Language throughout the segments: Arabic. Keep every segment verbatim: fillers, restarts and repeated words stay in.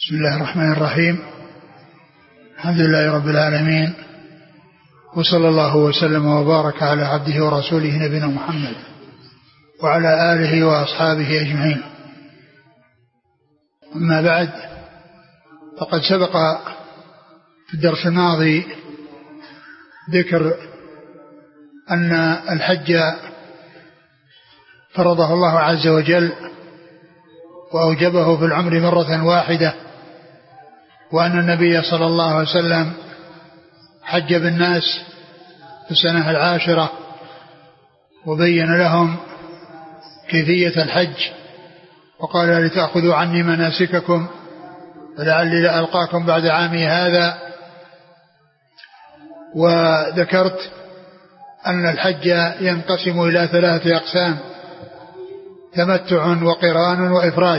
بسم الله الرحمن الرحيم. الحمد لله رب العالمين، وصلى الله وسلم وبارك على عبده ورسوله نبينا محمد وعلى آله وأصحابه أجمعين. أما بعد، فقد سبق في الدرس الماضي ذكر أن الحج فرضه الله عز وجل وأوجبه في العمر مرة واحدة، وأن النبي صلى الله عليه وسلم حج بالناس في السنة العاشرة وبين لهم كيفية الحج، وقال لتأخذوا عني مناسككم فلعلي لا ألقاكم بعد عامي هذا. وذكرت أن الحج ينقسم إلى ثلاثة أقسام: تمتع وقران وإفراد.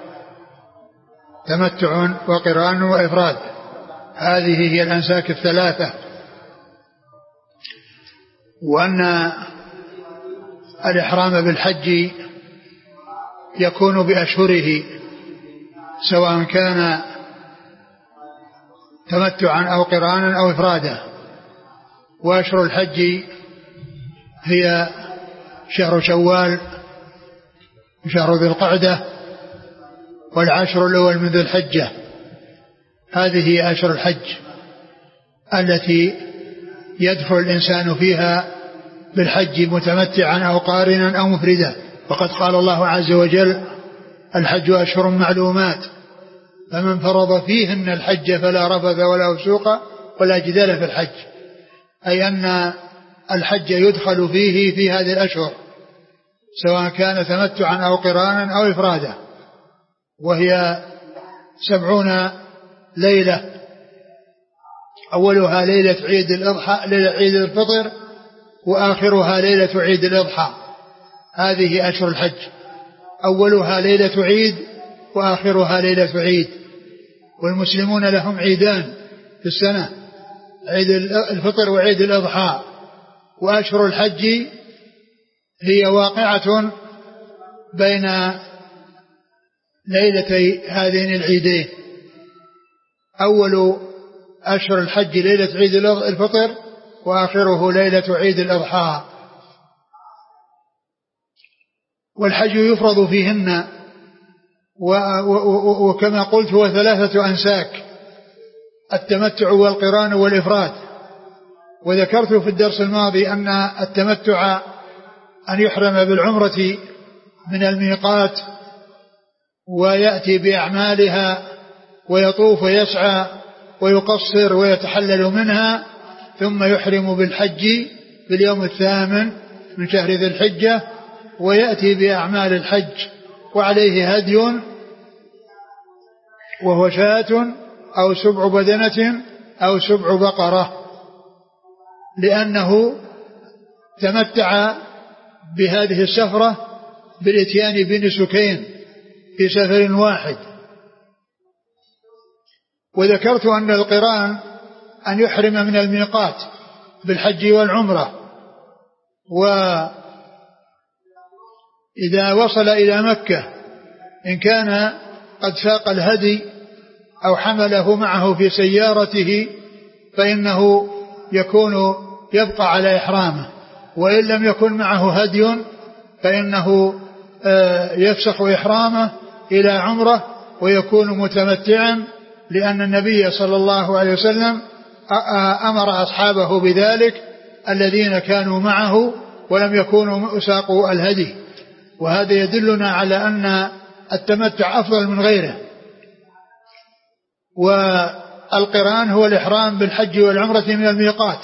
تمتع وقران وإفراد، هذه هي الأنساك الثلاثة. وأن الإحرام بالحج يكون بأشهره، سواء كان تمتعا أو قرانا أو إفرادا. وأشهر الحج هي شهر شوال وشهر ذي القعدة والعشر الأول من ذي الحجة. هذه هي أشهر الحج التي يدخل الإنسان فيها بالحج متمتعا أو قارنا أو مفردا. وقد قال الله عز وجل: الحج أشهر معلومات فمن فرض فيهن الحج فلا رفث ولا فسوق ولا جدال في الحج، أي أن الحج يدخل فيه في هذه الأشهر، سواء كان تمتعا أو قرانا أو إفرادا، وهي سبعون ليلة، أولها ليلة عيد الأضحى ليلة عيد الفطر، وآخرها ليلة عيد الأضحى. هذه أشهر الحج، أولها ليلة عيد وآخرها ليلة عيد. والمسلمون لهم عيدان في السنة: عيد الفطر وعيد الأضحى. وأشهر الحج هي واقعة بين ليلتي هذين العيدين. أول أشهر الحج ليلة عيد الفطر، وآخره ليلة عيد الأضحى. والحج يفرض فيهن، وكما قلت هو ثلاثة أنساك: التمتع والقران والإفراد. وذكرت في الدرس الماضي أن التمتع أن يحرم بالعمرة من الميقات ويأتي بأعمالها ويطوف ويسعى ويقصر ويتحلل منها، ثم يحرم بالحج في اليوم الثامن من شهر ذي الحجة ويأتي بأعمال الحج، وعليه هدي وهو شاة أو سبع بدنة أو سبع بقرة، لأنه تمتع بهذه السفرة بالاتيان بنسكين في سفر واحد. وذكرت أن القران أن يحرم من الميقات بالحج والعمرة، وإذا وصل إلى مكة إن كان قد ساق الهدي أو حمله معه في سيارته فإنه يكون يبقى على إحرامه، وإن لم يكن معه هدي فإنه يفسخ إحرامه إلى عمره ويكون متمتعا، لأن النبي صلى الله عليه وسلم أمر أصحابه بذلك الذين كانوا معه ولم يكونوا ساقوا الهدي. وهذا يدلنا على أن التمتع أفضل من غيره. والقران هو الإحرام بالحج والعمرة من الميقات،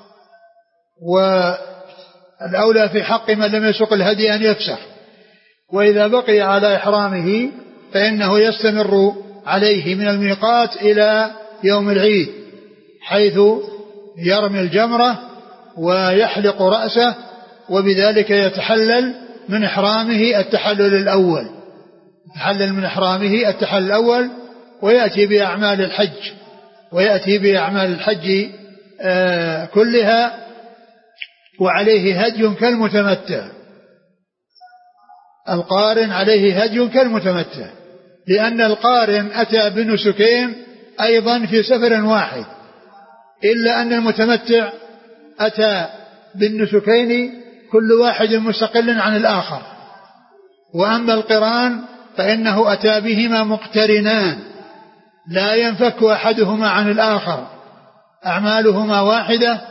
والأولى في حق من لم يسق الهدي أن يفسخ. وإذا بقي على إحرامه فإنه يستمر عليه من الميقات إلى يوم العيد، حيث يرمي الجمرة ويحلق رأسه، وبذلك يتحلل من إحرامه التحلل الأول يتحلل من إحرامه التحلل الأول ويأتي بأعمال الحج ويأتي بأعمال الحج آه كلها، وعليه هدي كالمتمتع. القارن عليه هدي كالمتمتع، لأن القارن أتى بنسكين أيضا في سفر واحد، إلا أن المتمتع أتى بالنسكين كل واحد مستقل عن الآخر. وأما القران فإنه أتى بهما مقترنان لا ينفك أحدهما عن الآخر، أعمالهما واحدة،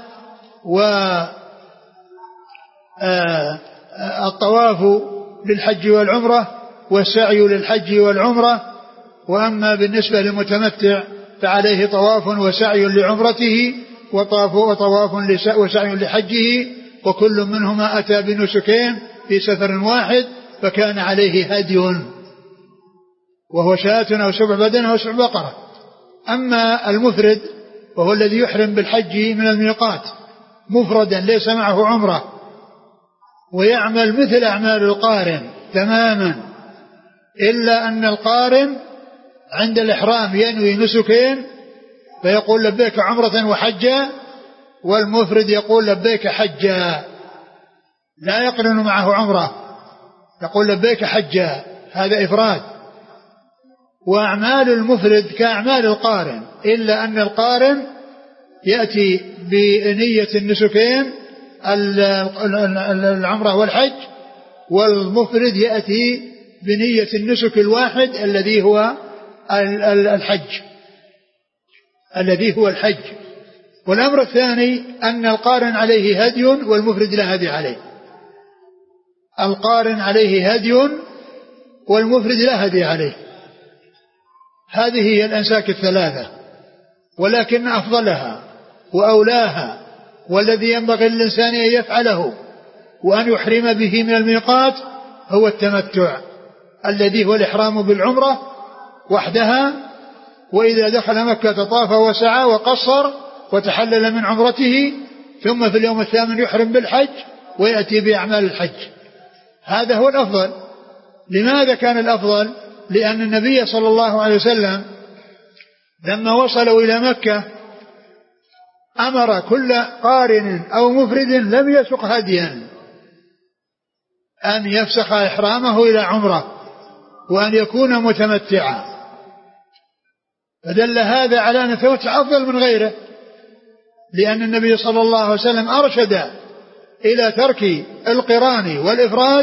والطواف للحج والعمرة والسعي للحج والعمرة. وأما بالنسبة للمتمتع فعليه طواف وسعي لعمرته وطواف وطواف وسعي لحجه، وكل منهما أتى بنسكين في سفر واحد، فكان عليه هدي وهو شاة أو سبع بدن أو سبع بقرة. أما المفرد وهو الذي يحرم بالحج من الميقات مفردا ليس معه عمرة ويعمل مثل أعمال القارن تماما، إلا أن القارن عند الإحرام ينوي نسكين فيقول لبيك عمرة وحجا، والمفرد يقول لبيك حجا لا يقرن معه عمرة، يقول لبيك حجا، هذا إفراد. وأعمال المفرد كأعمال القارن، إلا أن القارن يأتي بنية النسكين العمرة والحج، والمفرد يأتي بنية النسك الواحد الذي هو الحج الذي هو الحج. والأمر الثاني أن القارن عليه هدي والمفرد لا هدي عليه. القارن عليه هدي والمفرد لا هدي عليه. هذه هي الأنساك الثلاثة، ولكن أفضلها وأولاها والذي ينبغي للإنسان أن يفعله وأن يحرم به من الميقات هو التمتع، الذي هو الإحرام بالعمرة وحدها، وإذا دخل مكة طاف وسعى وقصر وتحلل من عمرته، ثم في اليوم الثامن يحرم بالحج ويأتي بأعمال الحج. هذا هو الأفضل. لماذا كان الأفضل؟ لأن النبي صلى الله عليه وسلم لما وصلوا إلى مكة أمر كل قارن أو مفرد لم يسق هديا أن يفسخ إحرامه إلى عمره وأن يكون متمتعا، فدل هذا على أن التمتع أفضل من غيره، لأن النبي صلى الله عليه وسلم أرشد إلى ترك القران والإفراد،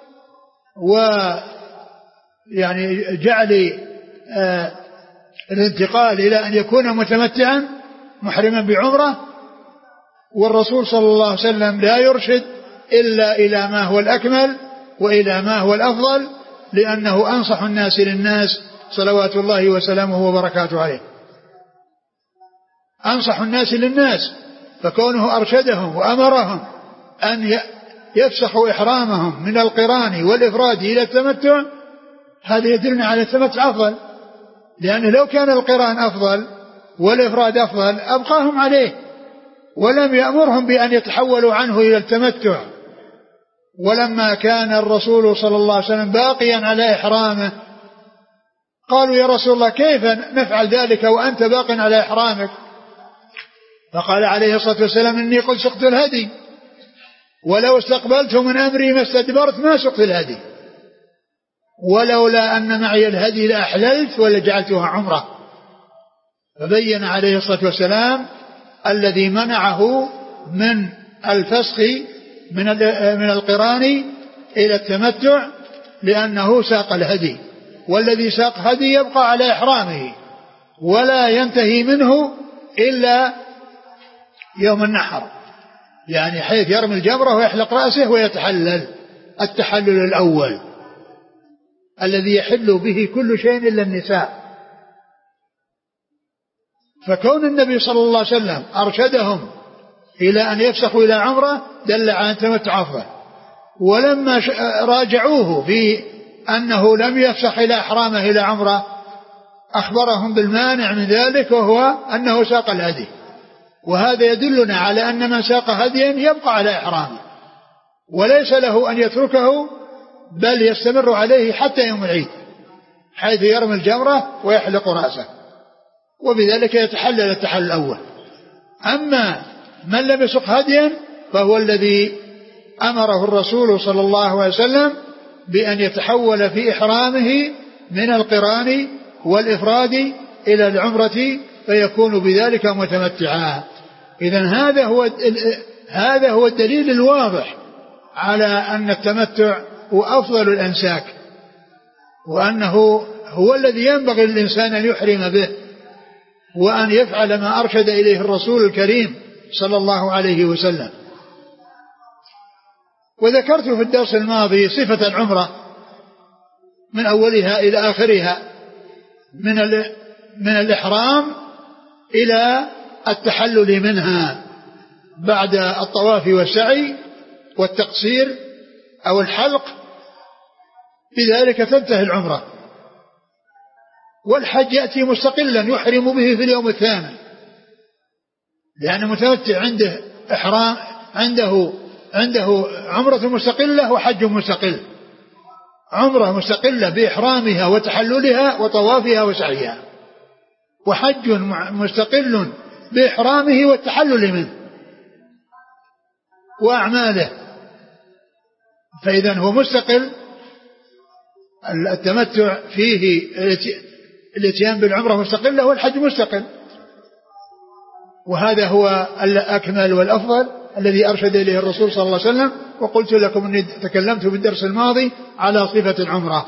ويعني جعل آه الانتقال إلى أن يكون متمتعا محرما بعمرة. والرسول صلى الله عليه وسلم لا يرشد إلا إلى ما هو الأكمل وإلى ما هو الأفضل، لأنه أنصح الناس للناس صلوات الله وسلامه وبركاته عليه، أنصح الناس للناس، فكونه أرشدهم وأمرهم أن يفسخوا إحرامهم من القران والإفراد إلى التمتع، هذا يدلنا على التمتع أفضل، لأنه لو كان القران أفضل والإفراد أفضل أبقاهم عليه، ولم يأمرهم بأن يتحولوا عنه إلى التمتع. ولما كان الرسول صلى الله عليه وسلم باقيا على إحرامه قالوا يا رسول الله كيف نفعل ذلك وأنت باق على إحرامك؟ فقال عليه الصلاة والسلام إني قد سقت الهدي، ولو استقبلت من أمري ما استدبرت ما سقت الهدي، ولولا أن معي الهدي لأحللت ولجعلتها عمرة. فبين عليه الصلاة والسلام الذي منعه من الفسخ من من القران إلى التمتع لأنه ساق الهدي، والذي ساق هدي يبقى على إحرامه ولا ينتهي منه إلا يوم النحر، يعني حيث يرمي الجمرة ويحلق رأسه ويتحلل التحلل الأول الذي يحل به كل شيء إلا النساء. فكون النبي صلى الله عليه وسلم أرشدهم إلى أن يفسخوا إلى عمرة دل على التمتع أفضل. ولما راجعوه في أنه لم يفسخ إلى إحرامه إلى عمرة أخبرهم بالمانع من ذلك، وهو أنه ساق الهدي، وهذا يدلنا على أن من ساق هديا يبقى على إحرامه وليس له أن يتركه، بل يستمر عليه حتى يوم العيد حيث يرمي الجمرة ويحلق رأسه، وبذلك يتحلل التحلل الأول. أما من لم يسق هديا فهو الذي أمره الرسول صلى الله عليه وسلم بأن يتحول في إحرامه من القران والإفراد إلى العمرة فيكون بذلك متمتعا. إذن هذا هو هذا هو الدليل الواضح على أن التمتع هو أفضل الأنساك، وأنه هو الذي ينبغي للإنسان أن يحرم به، وأن يفعل ما أرشد إليه الرسول الكريم صلى الله عليه وسلم. وذكرت في الدرس الماضي صفة العمرة من أولها إلى آخرها، من من الإحرام إلى التحلل منها بعد الطواف والسعي والتقصير أو الحلق، بذلك تنتهي العمرة. والحج يأتي مستقلا يحرم به في اليوم الثامن، لأن المتمتع عنده إحرام عنده عنده عمرة مستقلة وحج مستقل، عمرة مستقلة بإحرامها وتحللها وطوافها وسعيها، وحج مستقل بإحرامه والتحلل منه وأعماله. فإذا هو مستقل، التمتع فيه الاتيان بالعمرة مستقلة والحج مستقل، وهذا هو الأكمل والأفضل الذي أرشد إليه الرسول صلى الله عليه وسلم. وقلت لكم أني تكلمت في الدرس الماضي على صفة العمرة.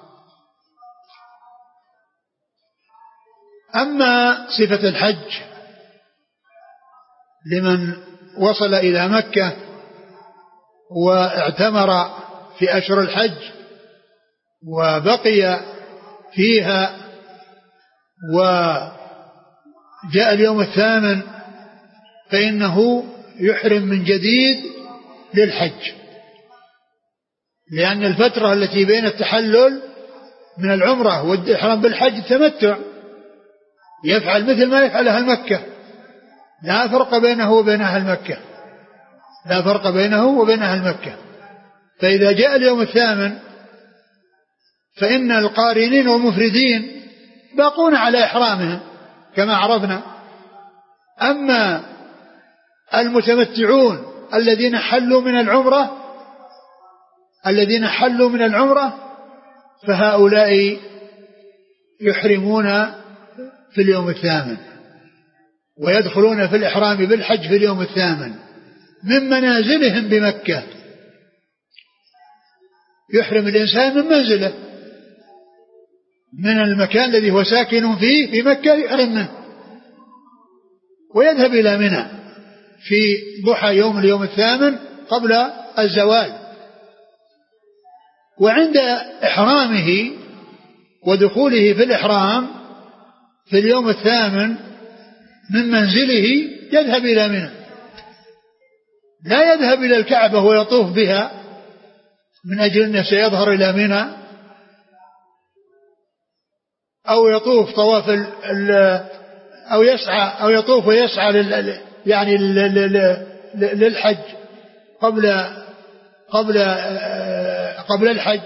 أما صفة الحج لمن وصل إلى مكة واعتمر في أشهر الحج وبقي فيها وجاء اليوم الثامن فإنه يحرم من جديد للحج، لأن الفترة التي بين التحلل من العمرة والإحرام بالحج تمتع، يفعل مثل ما يفعل أهل مكة، لا فرق بينه وبين أهل مكة، لا فرق بينه وبين أهل مكة. فإذا جاء اليوم الثامن فإن القارنين والمفردين باقون على إحرامهم كما عرفنا. أما المتمتعون الذين حلوا من العمرة الذين حلوا من العمرة فهؤلاء يحرمون في اليوم الثامن ويدخلون في الإحرام بالحج في اليوم الثامن من منازلهم بمكة. يحرم الإنسان من منزله، من المكان الذي هو ساكن فيه في مكة يحرم منه، ويذهب إلى منى في ضحى يوم اليوم الثامن قبل الزوال. وعند إحرامه ودخوله في الإحرام في اليوم الثامن من منزله يذهب إلى منى، لا يذهب إلى الكعبة ويطوف بها من أجل أنه سيظهر إلى منى، أو يطوف طواف ال ال أو يسعى أو يطوف ويسعى لل يعني للحج قبل قبل قبل الحج،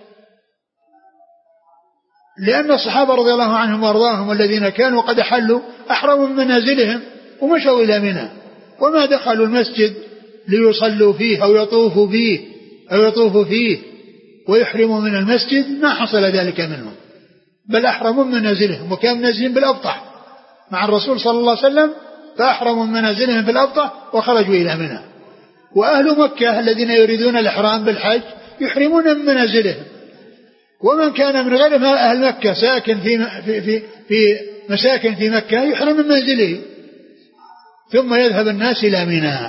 لأن الصحابة رضي الله عنهم وارضاهم الذين كانوا قد حلوا أحرموا من منازلهم ومشوا إلى منى، وما دخلوا المسجد ليصلوا فيه أو يطوفوا فيه أو يطوفوا فيه ويحرموا من المسجد، ما حصل ذلك منهم، بل أحرموا من منازلهم، وكانوا منازلين بالأبطح مع الرسول صلى الله عليه وسلم، فأحرموا من منازلهم في الأبطح وخرجوا إلى منى. وأهل مكة الذين يريدون الإحرام بالحج يحرمون من منازلهم، ومن كان من غير أهل مكة ساكن في في في, في مساكن في مكة يحرم من منزله، ثم يذهب الناس إلى منى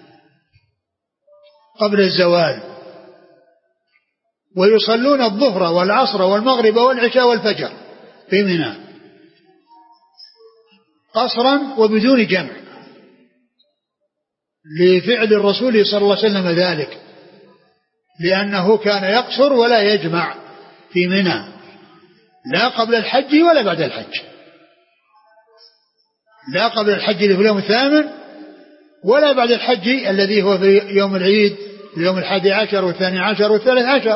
قبل الزوال، ويصلون الظهر والعصر والمغرب والعشاء والفجر في منى قصرا وبدون جمع، لفعل الرسول صلى الله عليه وسلم ذلك، لأنه كان يقصر ولا يجمع في منى، لا قبل الحج ولا بعد الحج، لا قبل الحج في اليوم الثامن ولا بعد الحج الذي هو في يوم العيد اليوم الحادي عشر والثاني عشر والثالث عشر،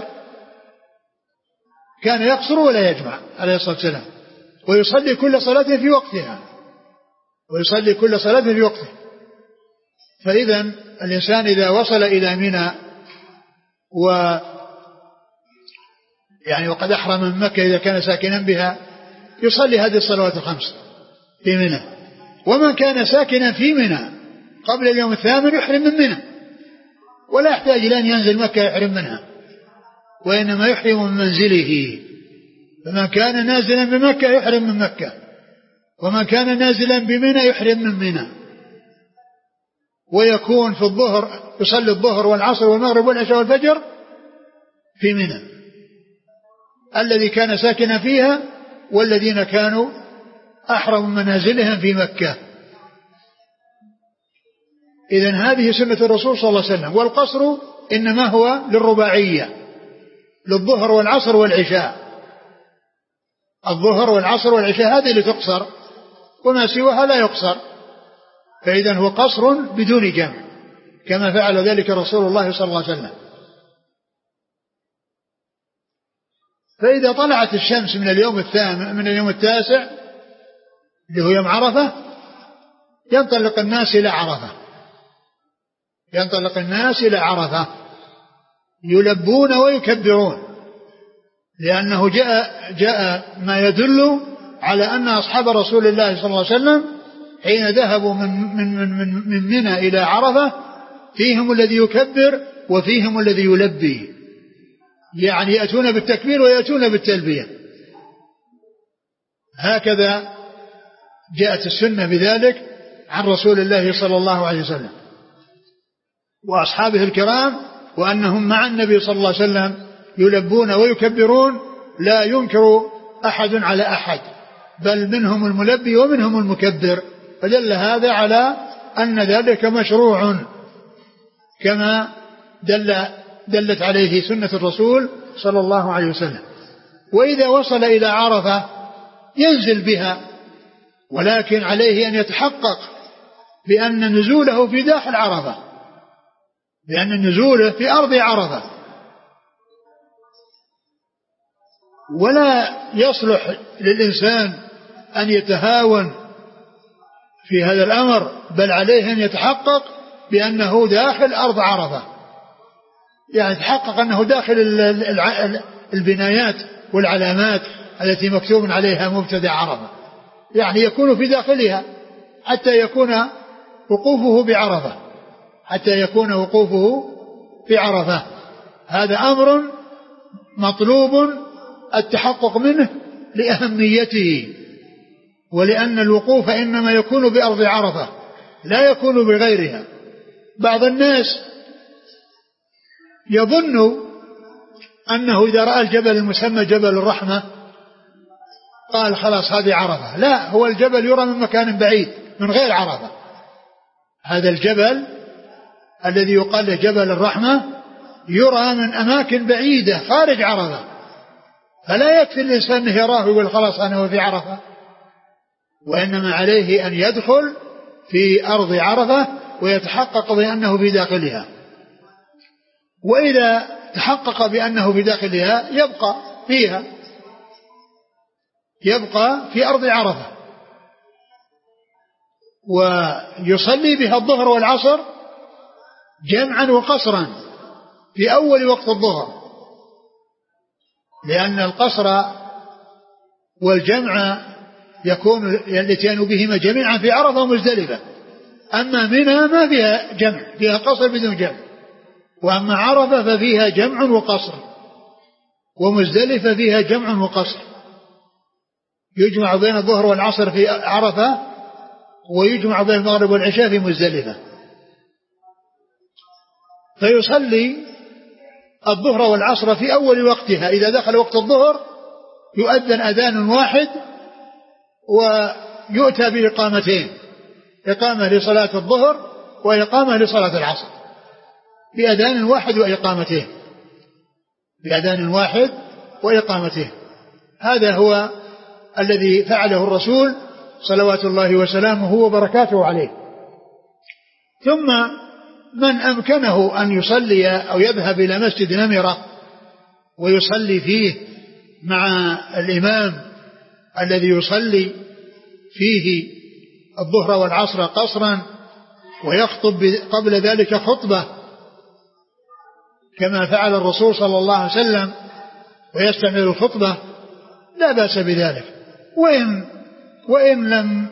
كان يقصر ولا يجمع عليه الصلاة والسلام، ويصلي كل صلاة في وقتها ويصلي كل صلاة في وقتها. فإذا الإنسان إذا وصل إلى منى يعني وقد أحرم من مكة إذا كان ساكنا بها يصلي هذه الصلوات الخمس في منى. ومن كان ساكنا في منى قبل اليوم الثامن يحرم من منى، ولا يحتاج إلى أن ينزل مكة يحرم منها، وإنما يحرم من منزله. فمن كان نازلا بمكة يحرم من مكة، ومن كان نازلا بمنى يحرم من منى. ويكون في الظهر يصلي الظهر والعصر والمغرب والعشاء والفجر في منى، الذي كان ساكنا فيها والذين كانوا أحرم منازلهم في مكة. إذن هذه سنة الرسول صلى الله عليه وسلم. والقصر إنما هو للرباعية، للظهر والعصر والعشاء. الظهر والعصر والعشاء هذه اللي تقصر، وما سواها لا يقصر. فإذن هو قصر بدون جمع، كما فعل ذلك رسول الله صلى الله عليه وسلم. فإذا طلعت الشمس من اليوم الثامن من اليوم التاسع اللي هو يوم عرفة ينطلق الناس إلى عرفة، ينطلق الناس إلى عرفة يلبون ويكبرون، لأنه جاء جاء ما يدل على أن أصحاب رسول الله صلى الله عليه وسلم حين ذهبوا من من من من منى إلى عرفة فيهم الذي يكبر وفيهم الذي يلبي، يعني يأتون بالتكبير ويأتون بالتلبية. هكذا جاءت السنة بذلك عن رسول الله صلى الله عليه وسلم وأصحابه الكرام، وأنهم مع النبي صلى الله عليه وسلم يلبون ويكبرون، لا ينكر أحد على أحد، بل منهم الملبي ومنهم المكبر. فدل هذا على أن ذلك مشروع كما دل دلت عليه سنة الرسول صلى الله عليه وسلم. وإذا وصل إلى عرفة ينزل بها، ولكن عليه أن يتحقق بأن نزوله في داخل عرفة، لأن نزوله في أرض عرفة، ولا يصلح للإنسان أن يتهاون في هذا الأمر، بل عليه أن يتحقق بأنه داخل أرض عرفة، يعني يتحقق أنه داخل البنايات والعلامات التي مكتوب عليها مبتدأ عرفة، يعني يكون في داخلها حتى يكون وقوفه بعرفة، حتى يكون وقوفه في عرفة. هذا أمر مطلوب التحقق منه لأهميته، ولأن الوقوف إنما يكون بأرض عرفة لا يكون بغيرها. بعض الناس يظن أنه إذا رأى الجبل المسمى جبل الرحمة قال خلاص هذه عرفة. لا، هو الجبل يرى من مكان بعيد من غير عرفة. هذا الجبل الذي يقال له جبل الرحمة يرى من أماكن بعيدة خارج عرفة، فلا يكفي الإنسان أنه يراه ويقول خلاص أنا في عرفة، وإنما عليه أن يدخل في أرض عرفة ويتحقق بأنه في داخلها. وإذا تحقق بأنه في داخلها يبقى فيها، يبقى في أرض عرفة، ويصلي بها الظهر والعصر جمعا وقصرا في أول وقت الظهر، لأن القصر والجمع يكون يلتين بهما جميعا في عرفة ومزدلفة. أما منى ما فيها جمع، فيها قصر بدون جمع، وأما عرفة ففيها جمع وقصر، ومزدلفة فيها جمع وقصر، يجمع بين الظهر والعصر في عرفة ويجمع بين المغرب والعشاء في مزدلفة. فيصلي الظهر والعصر في أول وقتها. إذا دخل وقت الظهر يؤذن أذان واحد ويؤتى بإقامتين، إقامة لصلاة الظهر وإقامة لصلاة العصر، بأذان واحد وإقامتين، بأذان واحد وإقامتين. هذا هو الذي فعله الرسول صلوات الله وسلامه وبركاته عليه. ثم من أمكنه أن يصلي أو يذهب إلى مسجد نمرة ويصلي فيه مع الإمام الذي يصلي فيه الظهر والعصر قصرا، ويخطب قبل ذلك خطبة كما فعل الرسول صلى الله عليه وسلم ويستمع الخطبة لا بأس بذلك. وإن, وإن لم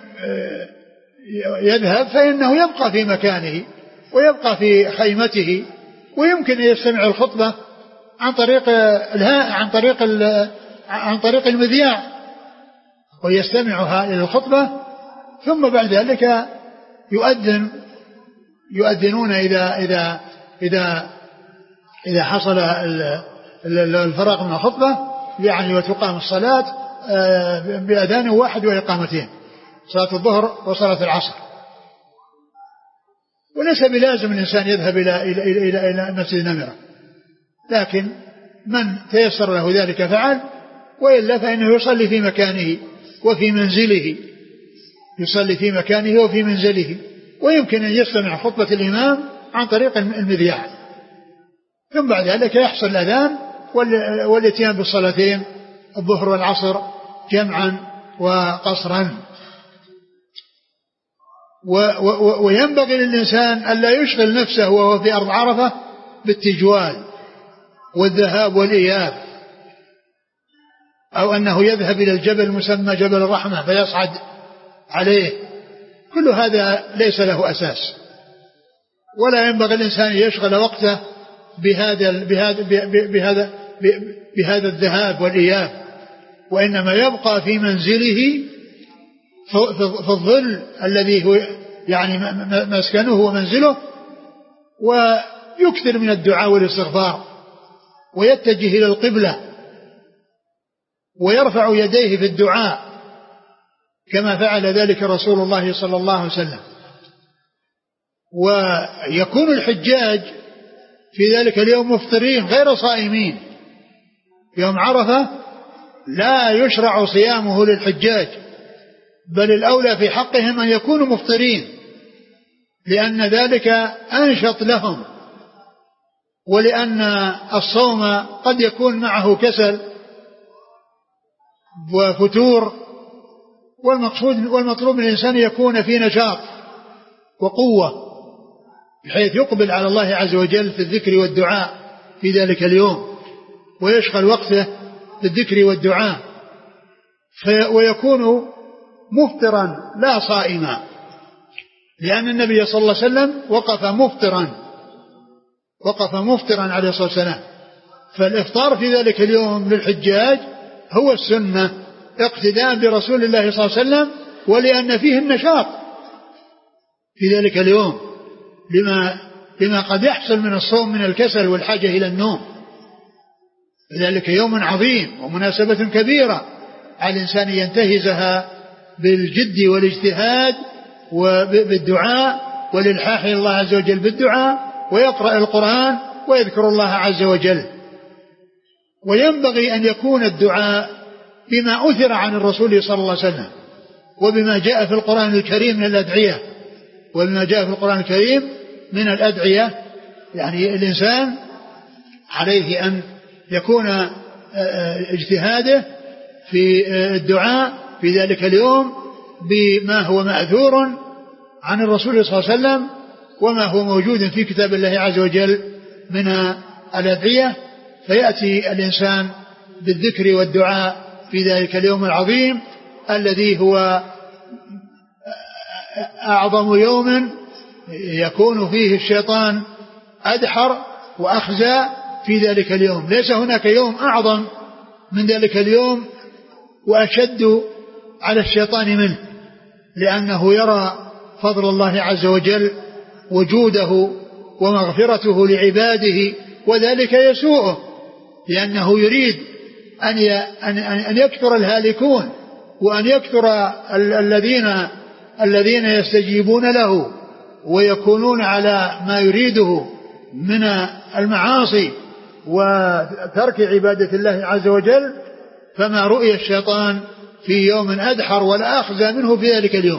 يذهب فإنه يبقى في مكانه ويبقى في خيمته، ويمكن أن يستمع الخطبة عن طريق عن طريق عن طريق المذياع ويستمعها إلى الخطبة، ثم بعد ذلك يؤذن يؤذنون إذا إذا إذا إذا حصل الفراغ من الخطبة، يعني وتقام الصلاة بأذان واحد وإقامتين، صلاة الظهر وصلاة العصر. وليس بلازم الإنسان يذهب إلى إلى إلى إلى مسجد النمرة، لكن من تيسر له ذلك فعل، وإلا فإنه يصلي في مكانه وفي منزله، يصلي في مكانه وفي منزله، ويمكن أن يستمع خطبة الإمام عن طريق المذياع، ثم بعد ذلك يحصل الأذان والاتيان بالصلاتين الظهر والعصر جمعا وقصرا. وينبغي للإنسان ألا يشغل نفسه وهو في أرض عرفة بالتجوال والذهاب والإياب، أو أنه يذهب إلى الجبل المسمى جبل الرحمة فيصعد عليه، كل هذا ليس له أساس. ولا ينبغي الإنسان يشغل وقته بهذا بهذا بهذا بهذا الذهاب والإياب، وإنما يبقى في منزله في الظل الذي هو يعني مسكنه ومنزله، ويكثر من الدعاء والاستغفار، ويتجه إلى القبلة، ويرفع يديه في الدعاء كما فعل ذلك رسول الله صلى الله عليه وسلم. ويكون الحجاج في ذلك اليوم مفطرين غير صائمين. يوم عرفة لا يشرع صيامه للحجاج، بل الأولى في حقهم أن يكونوا مفطرين، لأن ذلك أنشط لهم، ولأن الصوم قد يكون معه كسل وفتور، والمقصود والمطلوب من الإنسان يكون في نشاط وقوة بحيث يقبل على الله عز وجل في الذكر والدعاء في ذلك اليوم، ويشغل وقته بالذكر والدعاء، ويكون مفطرا لا صائما، لأن النبي صلى الله عليه وسلم وقف مفطرا وقف مفطرا عليه الصلاة والسلام. فالإفطار في ذلك اليوم للحجاج هو السنة اقتداء برسول الله صلى الله عليه وسلم، ولأن فيه النشاط في ذلك اليوم لما, لما قد يحصل من الصوم من الكسل والحاجة إلى النوم. ذلك يوم عظيم ومناسبة كبيرة على الإنسان ينتهزها بالجد والاجتهاد وبالدعاء والإلحاح إلى الله عز وجل بالدعاء، ويقرأ القرآن ويذكر الله عز وجل. وينبغي أن يكون الدعاء بما أثر عن الرسول صلى الله عليه وسلم، وبما جاء في القرآن الكريم من الأدعية وبما جاء في القرآن الكريم من الأدعية. يعني الإنسان عليه أن يكون اجتهاده في الدعاء في ذلك اليوم بما هو مأثور عن الرسول صلى الله عليه وسلم، وما هو موجود في كتاب الله عز وجل من الأدعية، فيأتي الإنسان بالذكر والدعاء في ذلك اليوم العظيم الذي هو أعظم يوم يكون فيه الشيطان أدحر وأخزى في ذلك اليوم. ليس هناك يوم أعظم من ذلك اليوم وأشد على الشيطان منه، لأنه يرى فضل الله عز وجل وجوده ومغفرته لعباده، وذلك يسوءه، لأنه يريد أن أن يكثر الهالكون، وأن يكثر الذين الذين يستجيبون له ويكونون على ما يريده من المعاصي وترك عبادة الله عز وجل. فما رؤي الشيطان في يوم أدحر ولا أخزى منه في ذلك اليوم،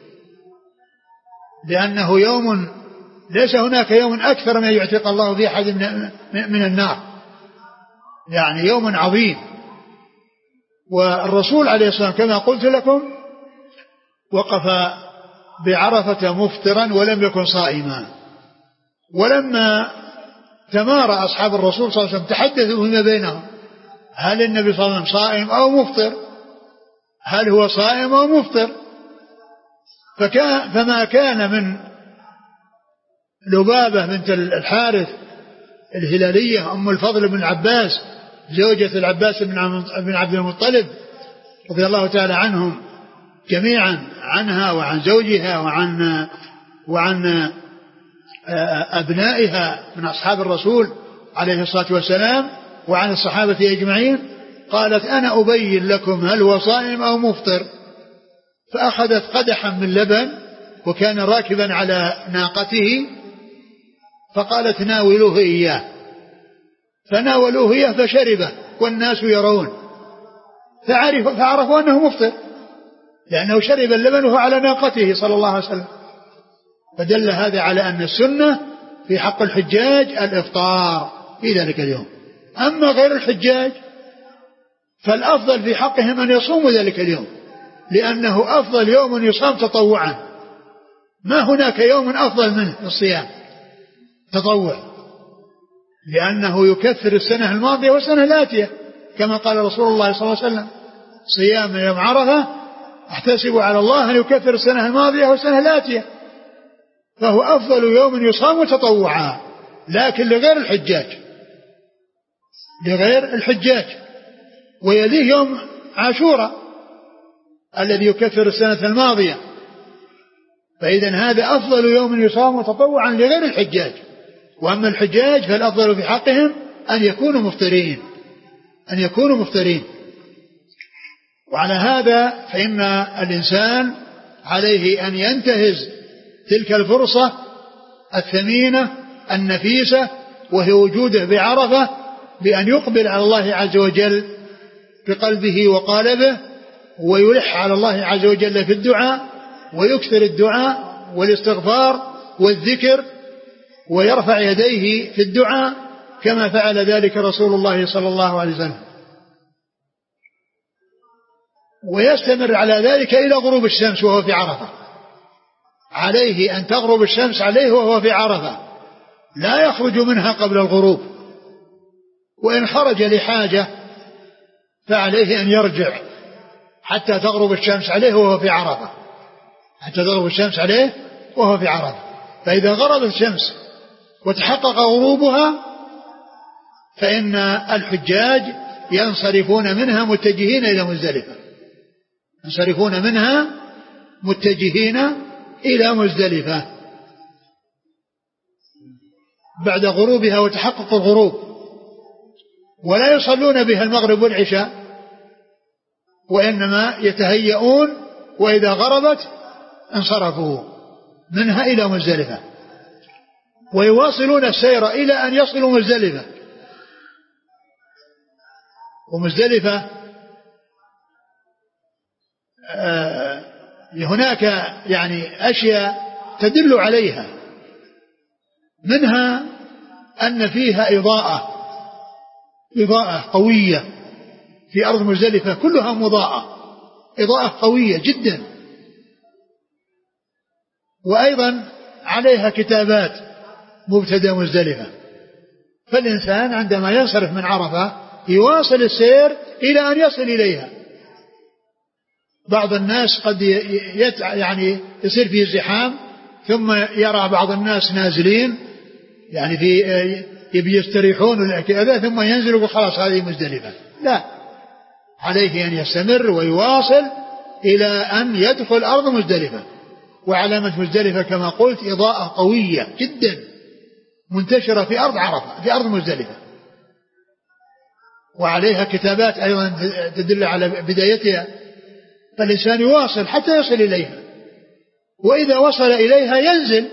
لأنه يوم ليس هناك يوم أكثر من يعتق الله في أحد من النار، يعني يوم عظيم. والرسول عليه الصلاة والسلام كما قلت لكم وقف بعرفة مفطرا ولم يكن صائما. ولما تمارى أصحاب الرسول صلى الله عليه وسلم تحدثوا فيما بينهم هل النبي صلى الله عليه وسلم صائم أو مفطر؟ هل هو صائم أو مفطر؟ فكان فما كان من لبابة بنت الحارث الهلالية أم الفضل بن العباس زوجة العباس بن عبد المطلب رضي الله تعالى عنهم جميعا، عنها وعن زوجها وعن وعن أبنائها من أصحاب الرسول عليه الصلاة والسلام وعن الصحابة أجمعين، قالت أنا أبين لكم هل هو صائم أو مفطر. فأخذت قدحا من لبن وكان راكبا على ناقته، فقالت ناولوه إياه، فناولوه إياه فشربه والناس يرون، فعرف فعرفوا أنه مفطر لأنه شرب اللبن وهو على ناقته صلى الله عليه وسلم. فدل هذا على أن السنة في حق الحجاج الإفطار في ذلك اليوم. أما غير الحجاج فالأفضل في حقهم أن يصوموا ذلك اليوم، لأنه أفضل يوم يصام تطوعا، ما هناك يوم أفضل منه الصيام تطوع، لأنه يكفر السنة الماضية والسنة الآتية، كما قال رسول الله صلى الله عليه وسلم صيام يوم عرفة احتسب على الله أن يكفر السنة الماضية والسنة الآتية، فهو أفضل يوم يصام تطوعا. لكن لغير الحجاج لغير الحجاج ويليه يوم عاشوراء الذي يكفر السنة الماضية، فإذا هذا أفضل يوم يصام تطوعا لغير الحجاج. وأما الحجاج فالأفضل في حقهم أن يكونوا مفطرين أن يكونوا مفطرين وعلى هذا فإن الإنسان عليه أن ينتهز تلك الفرصة الثمينة النفيسة وهي وجوده بعرفة بأن يقبل على الله عز وجل بقلبه وقالبه، ويلح على الله عز وجل في الدعاء، ويكثر الدعاء والاستغفار والذكر، ويرفع يديه في الدعاء كما فعل ذلك رسول الله صلى الله عليه وسلم، ويستمر على ذلك إلى غروب الشمس وهو في عرفة. عليه أن تغرب الشمس عليه وهو في عرفة، لا يخرج منها قبل الغروب، وإن خرج لحاجة فعليه أن يرجع حتى تغرب الشمس عليه وهو في عرفة حتى تغرب الشمس عليه وهو في عرفة. فإذا غربت الشمس وتحقق غروبها فإن الحجاج ينصرفون منها متجهين إلى مزدلفة ينصرفون منها متجهين إلى مزدلفة بعد غروبها وتحقق الغروب، ولا يصلون بها المغرب والعشاء، وإنما يتهيئون وإذا غربت انصرفوا منها إلى مزدلفة، ويواصلون السير إلى أن يصلوا مزدلفة. ومزدلفة آه هناك يعني أشياء تدل عليها، منها أن فيها إضاءة إضاءة قوية في أرض مزدلفة، كلها مضاءة، إضاءة قوية جدا، وأيضا عليها كتابات مبتدأ مزدلفة. فالإنسان عندما ينصرف من عرفة يواصل السير إلى أن يصل إليها. بعض الناس قد يتع يعني يصير فيه زحام، ثم يرى بعض الناس نازلين يعني في يبي يستريحون كذا، ثم ينزلوا وخلاص هذه مزدلفة. لا، عليه أن يستمر ويواصل إلى أن يدخل أرض مزدلفة. وعلامة مزدلفة كما قلت إضاءة قوية جدا منتشرة في أرض عرفة في أرض مزدلفة، وعليها كتابات أيضا تدل على بدايتها. فالإنسان يواصل حتى يصل إليها، وإذا وصل إليها ينزل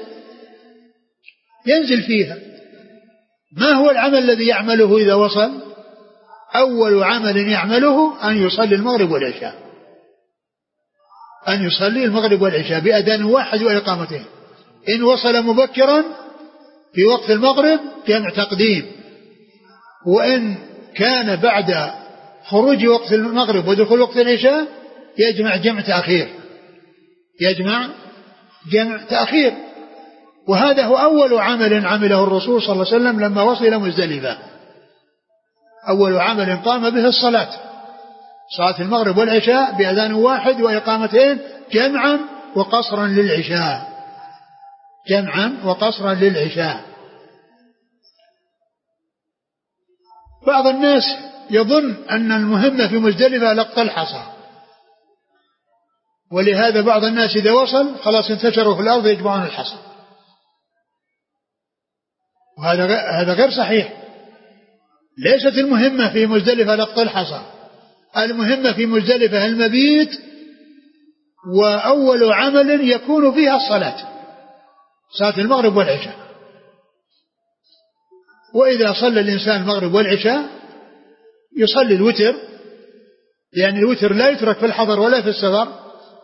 ينزل فيها. ما هو العمل الذي يعمله إذا وصل؟ أول عمل يعمله أن يصلي المغرب والعشاء أن يصلي المغرب والعشاء بأذان واحد وإقامتين. إن وصل مبكرا في وقت المغرب جمع تقديم، وإن كان بعد خروج وقت المغرب ودخول وقت العشاء يجمع جمع تأخير يجمع جمع تأخير وهذا هو أول عمل عمله الرسول صلى الله عليه وسلم لما وصل مزدلفة. أول عمل قام به الصلاة، صلاة المغرب والعشاء بأذان واحد وإقامتين جمعا وقصرا للعشاء، جمعا وقصرا للعشاء. بعض الناس يظن أن المهمة في مزدلفة لقط الحصى، ولهذا بعض الناس إذا وصل خلاص انتشروا في الأرض يجمعون الحصى، وهذا هذا غير صحيح. ليست المهمة في مزدلفة لقط الحصى، المهمة في مزدلفة المبيت، وأول عمل يكون فيها الصلاة، صلاة المغرب والعشاء. وإذا صلى الإنسان المغرب والعشاء يصلي الوتر، لأن الوتر لا يترك في الحضر ولا في السفر،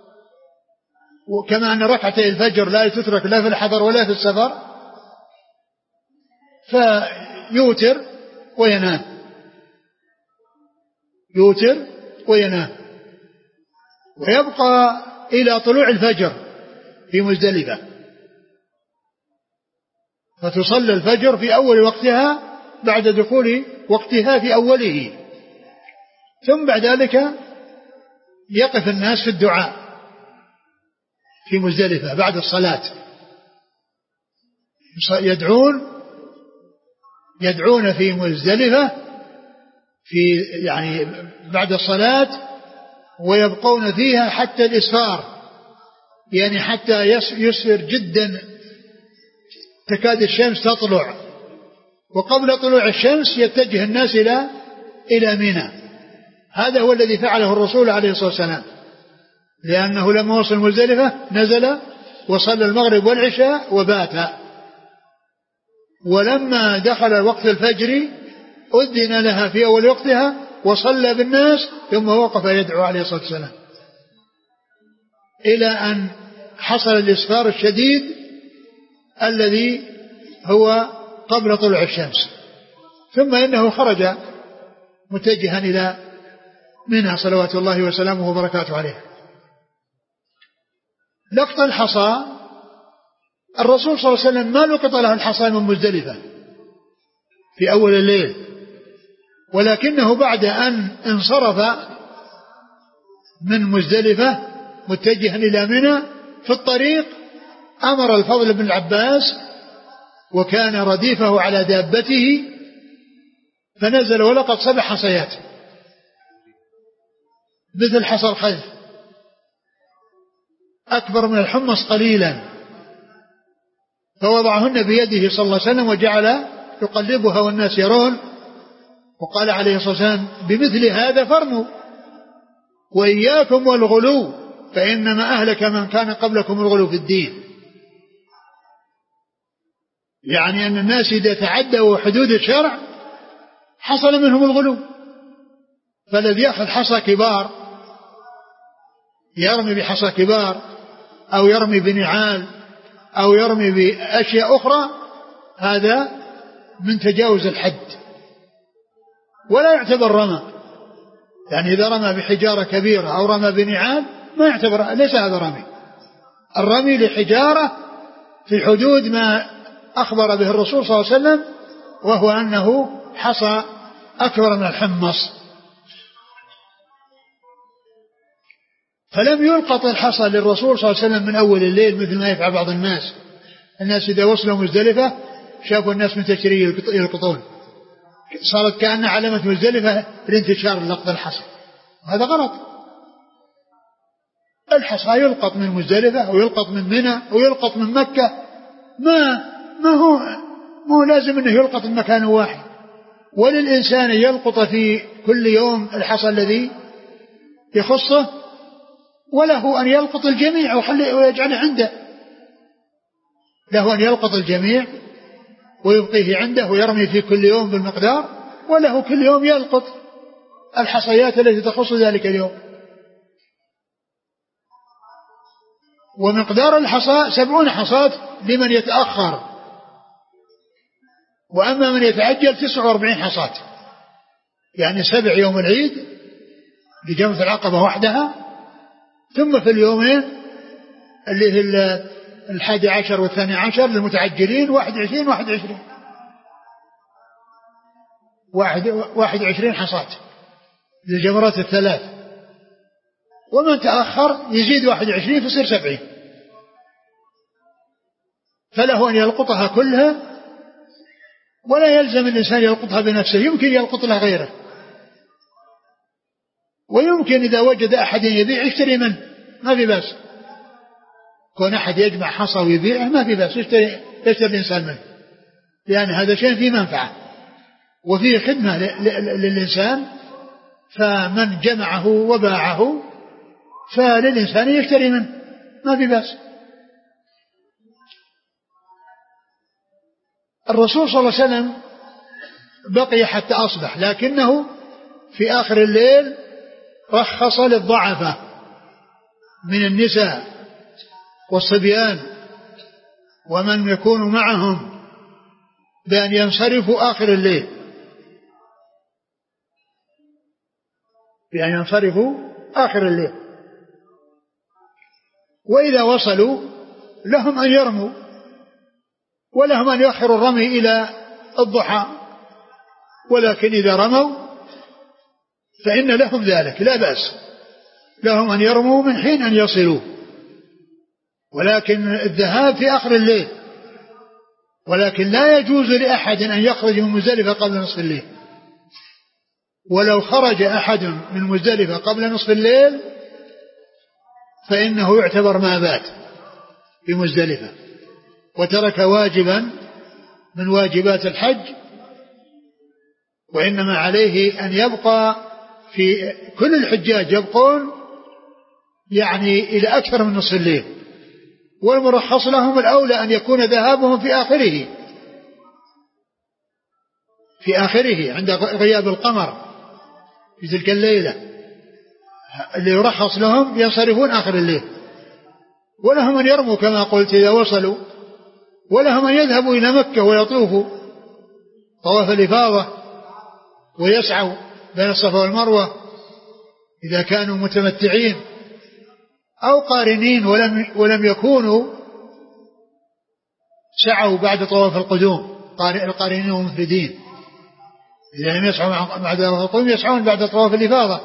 وكما أن ركعتي الفجر لا تترك لا في الحضر ولا في السفر، فيوتر وينام، يوتر وينام، ويبقى إلى طلوع الفجر في مزدلفة، فتصلى الفجر في أول وقتها بعد دخول وقتها في أوله، ثم بعد ذلك يقف الناس في الدعاء في مزدلفة بعد الصلاة، يدعون يدعون في مزدلفة في يعني بعد الصلاة، ويبقون فيها حتى الإسفار، يعني حتى يسفر جدا تكاد الشمس تطلع، وقبل طلوع الشمس يتجه الناس إلى إلى منى. هذا هو الذي فعله الرسول عليه الصلاة والسلام، لأنه لما وصل مزدلفة نزل وصلى المغرب والعشاء وبات، ولما دخل وقت الفجر أذن لها في أول وقتها وصلى بالناس، ثم وقف يدعو عليه الصلاة والسلام إلى أن حصل الإسفار الشديد الذي هو قبل طلوع الشمس، ثم إنه خرج متجها إلى منى صلوات الله وسلامه وبركاته عليه. لقط الحصى، الرسول صلى الله عليه وسلم ما لقط له الحصى من مزدلفة في أول الليل، ولكنه بعد أن انصرف من مزدلفة متجها إلى منى في الطريق أمر الفضل بن العباس وكان رديفه على دابته، فنزل ولقط سبع حصيات مثل حصى الخيل أكبر من الحمص قليلا، فوضعهن بيده صلى الله عليه وسلم وجعل يقلبها والناس يرون، وقال عليه الصلاة والسلام: بمثل هذا فرموا، وإياكم والغلو فإنما أهلك من كان قبلكم الغلو في الدين. يعني أن الناس إذا تعدوا حدود الشرع حصل منهم الغلو، فالذي يأخذ حصى كبار يرمي بحصى كبار أو يرمي بنعال أو يرمي بأشياء أخرى، هذا من تجاوز الحد ولا يعتبر رمى. يعني إذا رمى بحجارة كبيرة أو رمى بنعال ما يعتبر، ليس هذا رمي. الرمي لحجارة في حدود ما أخبر به الرسول صلى الله عليه وسلم، وهو أنه حصى أكبر من الحمص. فلم يلقط الحصى للرسول صلى الله عليه وسلم من أول الليل مثل ما يفعل بعض الناس. الناس إذا وصلوا مزدلفة شافوا الناس من تشري يلقطون، صارت كأن علامة مزدلفة الانتشار لقط الحصى، هذا غلط. الحصى يلقط من مزدلفة ويلقط من منى ويلقط من مكة، ما ما هو ما هو لازم أنه يلقط من مكان واحد، وللإنسان يلقط في كل يوم الحصى الذي يخصه، وله أن يلقط الجميع ويجعله عنده، له أن يلقط الجميع ويبقيه عنده ويرمي في كل يوم بالمقدار، وله كل يوم يلقط الحصيات التي تخص ذلك اليوم. ومقدار الحصى سبعون حصاة لمن يتأخر، وأما من يتعجل تسعة وأربعين حصاة، يعني سبع يوم العيد لجمرة العقبة وحدها، ثم في اليومين اللي هي الحادي عشر والثاني عشر للمتعجلين واحد وعشرين واحد وعشرين. واحد, واحد وعشرين حصاة للجمرات الثلاث، ومن تأخر يزيد واحد وعشرين فيصير سبعين، فله أن يلقطها كلها، ولا يلزم الإنسان يلقطها بنفسه، يمكن يلقط لها غيره، ويمكن إذا وجد أحد يبيع يشتري منه ما في بأس، كون أحد يجمع حصى ويبيعه ما في بأس، يشتري, يشتري الإنسان منه، لأن هذا شيء فيه منفعة وفيه خدمة للإنسان، فمن جمعه وباعه فللإنسان يشتري منه ما في بأس. الرسول صلى الله عليه وسلم بقي حتى أصبح، لكنه في آخر الليل رخص للضعفة من النساء والصبيان ومن يكون معهم بأن ينصرفوا آخر الليل، بأن ينصرفوا آخر الليل، وإذا وصلوا لهم أن يرموا، ولهم أن يؤخروا الرمي إلى الضحى، ولكن إذا رموا فإن لهم ذلك لا بأس، لهم أن يرموا من حين أن يصلوا، ولكن الذهاب في آخر الليل، ولكن لا يجوز لأحد أن يخرج من مزدلفة قبل نصف الليل، ولو خرج أحد من مزدلفة قبل نصف الليل فإنه يعتبر ما بات في مزدلفة وترك واجبا من واجبات الحج، وإنما عليه أن يبقى في كل الحجاج يبقون يعني إلى أكثر من نصف الليل، والمرخص لهم الأولى أن يكون ذهابهم في آخره في آخره عند غياب القمر في تلك الليلة، اللي يرخص لهم ينصرفون آخر الليل، ولهم أن يرموا كما قلت إذا وصلوا، ولهم أن يذهبوا إلى مكة ويطوفوا طواف الإفاضة ويسعوا بين الصفا والمروة إذا كانوا متمتعين أو قارنين ولم, ولم يكونوا سعوا بعد طواف القدوم، القارنين ومفردين إذا لم يسعوا بعد طواف القدوم يسعون بعد طواف الإفاضة.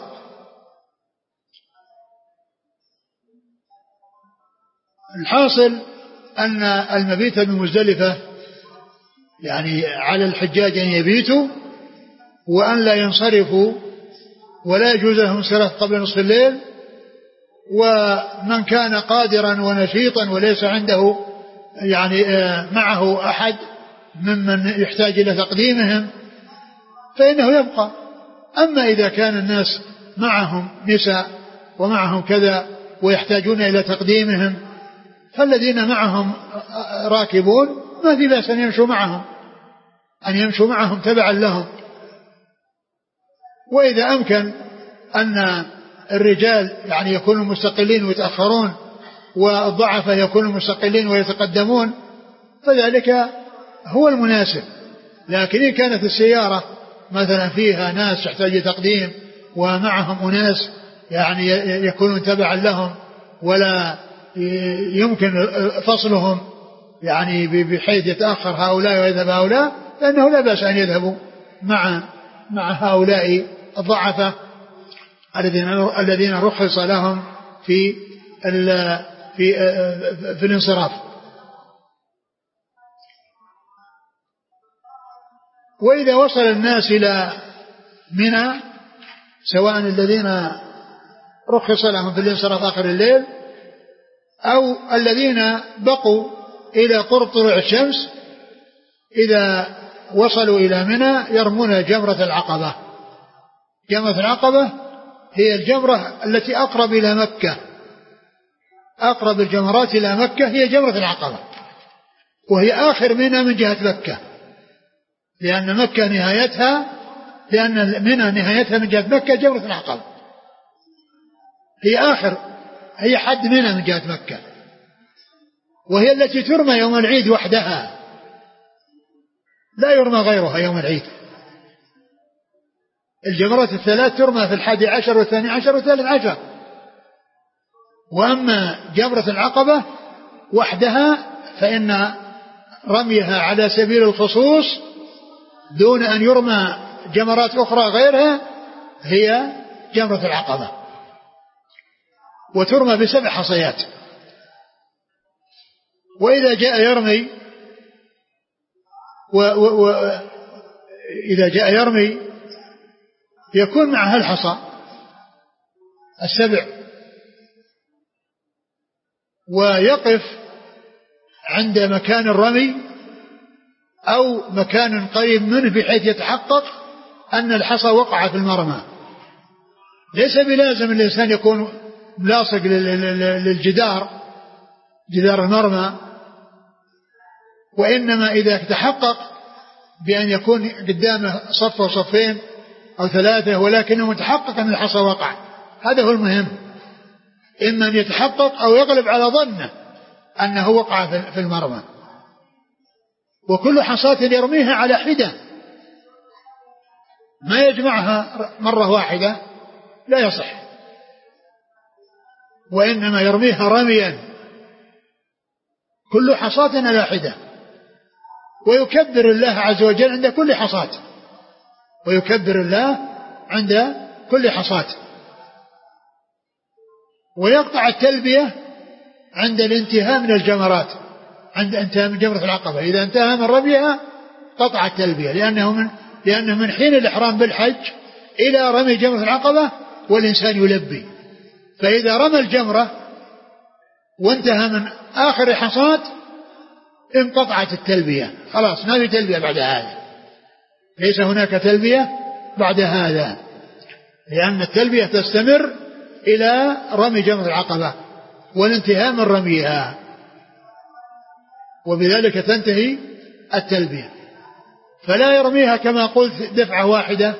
الحاصل أن المبيت بمزدلفة يعني على الحجاج أن يبيتوا وأن لا ينصرفوا، ولا يجوز لهم انصراف قبل نصف الليل، ومن كان قادرا ونشيطا وليس عنده يعني معه أحد ممن يحتاج إلى تقديمهم فإنه يبقى. أما إذا كان الناس معهم نساء ومعهم كذا ويحتاجون إلى تقديمهم فالذين معهم راكبون ما في بأس أن يمشوا معهم أن يمشوا معهم تبعا لهم. وإذا أمكن أن الرجال يعني يكونوا مستقلين ويتأخرون والضعفة يكونوا مستقلين ويتقدمون فذلك هو المناسب. لكن إن كانت السيارة مثلا فيها ناس يحتاج تقديم ومعهم أناس يعني يكونون تبعا لهم ولا يمكن فصلهم يعني بحيث يتأخر هؤلاء ويذهب هؤلاء فإنه لا بأس أن يذهبوا مع مع هؤلاء الضعفة الذين الذين رخص لهم في في في الانصراف. وإذا وصل الناس إلى منى سواء الذين رخص لهم في الانصراف آخر الليل أو الذين بقوا إلى قرب طلوع الشمس، إذا وصلوا إلى منى يرمون جمرة العقبة. جمرة العقبة هي الجمرة التي أقرب إلى مكة، أقرب الجمرات إلى مكة هي جمرة العقبة، وهي آخر منى من جهة مكة، لأن مكة نهايتها لأن منى نهايتها من جهة مكة جمرة العقبة، هي آخر هي حد منى من جهة مكة، وهي التي ترمى يوم العيد وحدها لا يرمى غيرها يوم العيد. الجمرات الثلاث ترمى في الحادي عشر والثاني عشر والثالث عشر، وأما جمرة العقبة وحدها فإن رميها على سبيل الخصوص دون أن يرمى جمرات أخرى غيرها هي جمرة العقبة، وترمى بسبع حصيات. وإذا جاء يرمي وإذا جاء يرمي يكون معها الحصى السبع، ويقف عند مكان الرمي أو مكان قريب منه بحيث يتحقق أن الحصى وقع في المرمى. ليس بلازم الإنسان يكون لاصق للجدار جدار المرمى، وإنما إذا تحقق بأن يكون قدامه صف وصفين أو ثلاثة ولكنه متحقق أن الحصى وقع، هذا هو المهم. إما أن يتحقق أو يغلب على ظنه أنه وقع في المرمى. وكل حصاة يرميها على حدة، ما يجمعها مرة واحدة لا يصح، وإنما يرميها رميا كل حصاة على حدة، ويكبر الله عز وجل عند كل حصاة، ويكبر الله عند كل حصاة، ويقطع التلبية عند الانتهاء من الجمرات، عند انتهاء من جمرة العقبة. إذا انتهى من رميها قطع التلبية، لأنه من, لأنه من حين الإحرام بالحج إلى رمي جمرة العقبة والإنسان يلبي. فإذا رمى الجمرة وانتهى من آخر حصاة انقطعت التلبية، خلاص ما في تلبية بعد هذا، ليس هناك تلبية بعد هذا، لأن التلبية تستمر إلى رمي جمرة العقبة والانتهاء من رميها، وبذلك تنتهي التلبية. فلا يرميها كما قلت دفعة واحدة،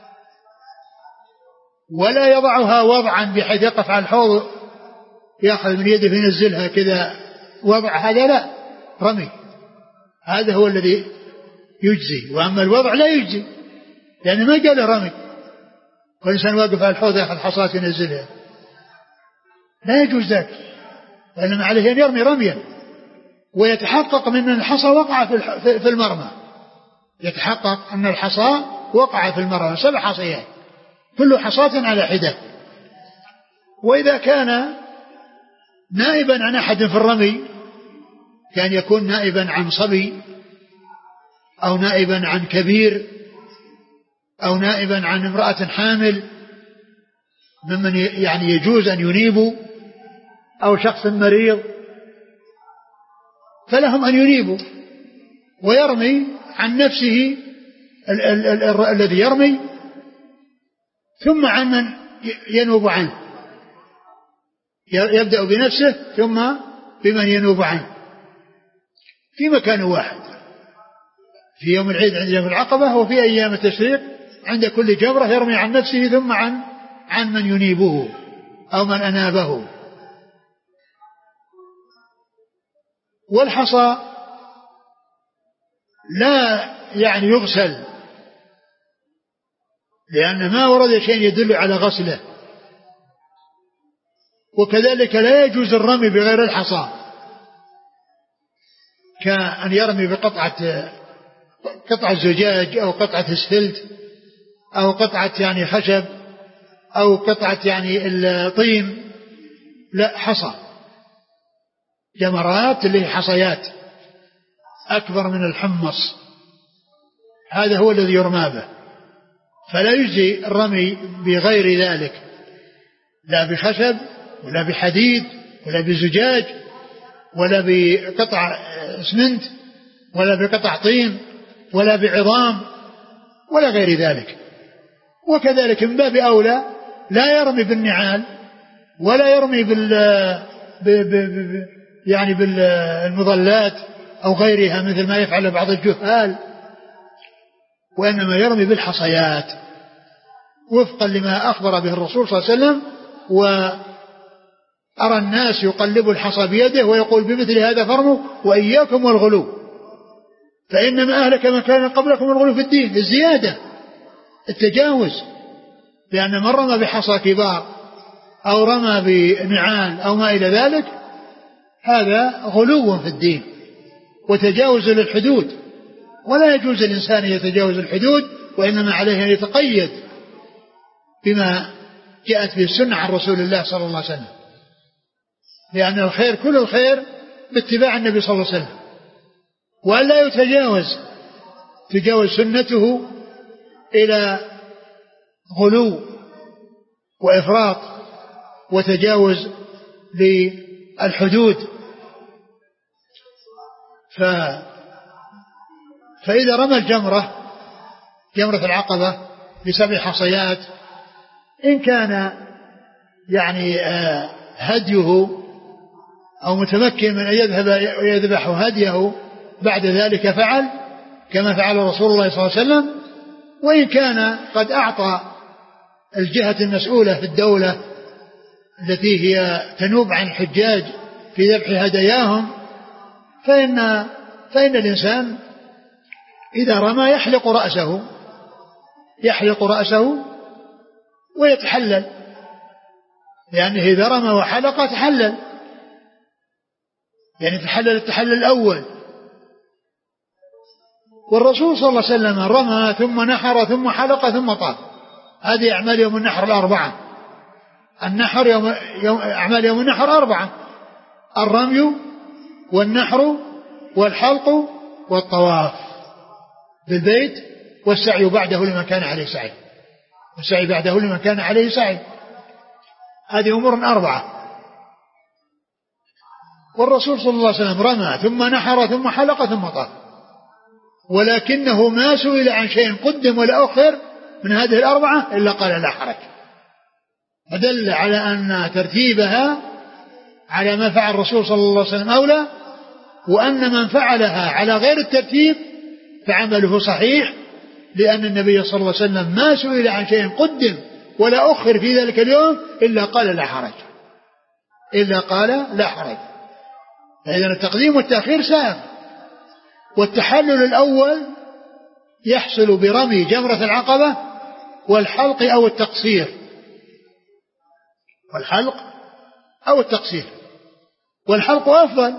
ولا يضعها وضعا بحيث يقف على الحوض يأخذ من يده فينزلها كذا وضع، هذا لا، رمي هذا هو الذي يجزي، وأما الوضع لا يجزي لأنه ما قال رمي. والإنسان واقف على الحوض يأخذ حصاة ينزلها، لا يجوز ذلك، وإنما عليه أن يرمي رميا ويتحقق من أن الحصى وقع في المرمى، يتحقق أن الحصى وقع في المرمى، سبع حصيات كل حصاة على حدة. وإذا كان نائبا عن أحد في الرمي، كان يكون نائبا عن صبي أو نائبا عن كبير أو نائبا عن امرأة حامل ممن يعني يجوز أن ينيبوا، أو شخص مريض، فلهم أن ينيبوا ويرمي عن نفسه ال- ال- ال- الذي يرمي ثم عن من ينوب عنه، يبدأ بنفسه ثم بمن ينوب عنه في مكان واحد، في يوم العيد عند يوم العقبة، وفي أيام التشريق عند كل جمرة يرمي عن نفسه ثم عن عن من ينيبه أو من أنابه. والحصى لا يعني يغسل، لأن ما ورد شيء يدل على غسله، وكذلك لا يجوز الرمي بغير الحصى، كأن يرمي بقطعة قطعة زجاج أو قطعة اسفلت أو قطعة يعني خشب أو قطعة يعني الطين، لا، حصى، جمرات اللي هي حصيات أكبر من الحمص، هذا هو الذي يرمى به. فلا يجزي الرمي بغير ذلك، لا بخشب ولا بحديد ولا بزجاج ولا بقطع اسمنت ولا بقطع طين ولا بعظام ولا غير ذلك. وكذلك من باب أولى لا يرمي بالنعال ولا يرمي بال ب... ب... ب... يعني بالمظلات أو غيرها مثل ما يفعل بعض الجهال، وإنما يرمي بالحصيات وفقا لما أخبر به الرسول صلى الله عليه وسلم. وأرى الناس يقلب الحصى بيده ويقول بمثل هذا فرموا وإياكم والغلو، فإنما أهلك من كان قبلكم الغلو في الدين، الزيادة، التجاوز، لأن من رمى بحصى كبار أو رمى بنعال أو ما إلى ذلك هذا غلو في الدين وتجاوز للحدود، ولا يجوز الإنسان يتجاوز الحدود وإنما عليه أن يتقيد بما جاءت به السنة عن رسول الله صلى الله عليه وسلم، لأن الخير كل الخير باتباع النبي صلى الله عليه وسلم، وألا يتجاوز تجاوز سنته إلى غلو وإفراط وتجاوز للحدود. ف... فإذا رمى الجمرة جمرة العقبة بسبع حصيات، إن كان يعني هديه أو متمكن من أن يذهب يذبح هديه بعد ذلك فعل كما فعل رسول الله صلى الله عليه وسلم. وإن كان قد أعطى الجهة المسؤولة في الدولة التي هي تنوب عن الحجاج في ذبح هداياهم، فإن, فإن الإنسان إذا رمى يحلق رأسه يحلق رأسه ويتحلل، لأنه إذا رمى وحلق تحلل، يعني تحلل التحلل الأول. والرسول صلى الله عليه وسلم رمى ثم نحر ثم حلق ثم طاف. هذه أعمال يوم النحر الأربعة. النحر يوم, يوم أعمال يوم النحر أربعة: الرمي والنحر والحلق والطواف بالبيت والسعي بعده لمن كان عليه سعي والسعي بعده لمن كان عليه سعي. هذه أمور أربعة. والرسول صلى الله عليه وسلم رمى ثم نحر ثم حلق ثم طاف، ولكنه ما سئل عن شيء قدم ولا أخر من هذه الأربعة إلا قال لا حرج، فدل على أن ترتيبها على ما فعل الرسول صلى الله عليه وسلم أولى، وأن من فعلها على غير الترتيب فعمله صحيح، لأن النبي صلى الله عليه وسلم ما سئل عن شيء قدم ولا أخر في ذلك اليوم إلا قال لا حرج إلا قال لا حرج. فإذا التقديم والتأخير سائغ. والتحلل الأول يحصل برمي جمرة العقبة والحلق أو التقصير والحلق أو التقصير والحلق أفضل،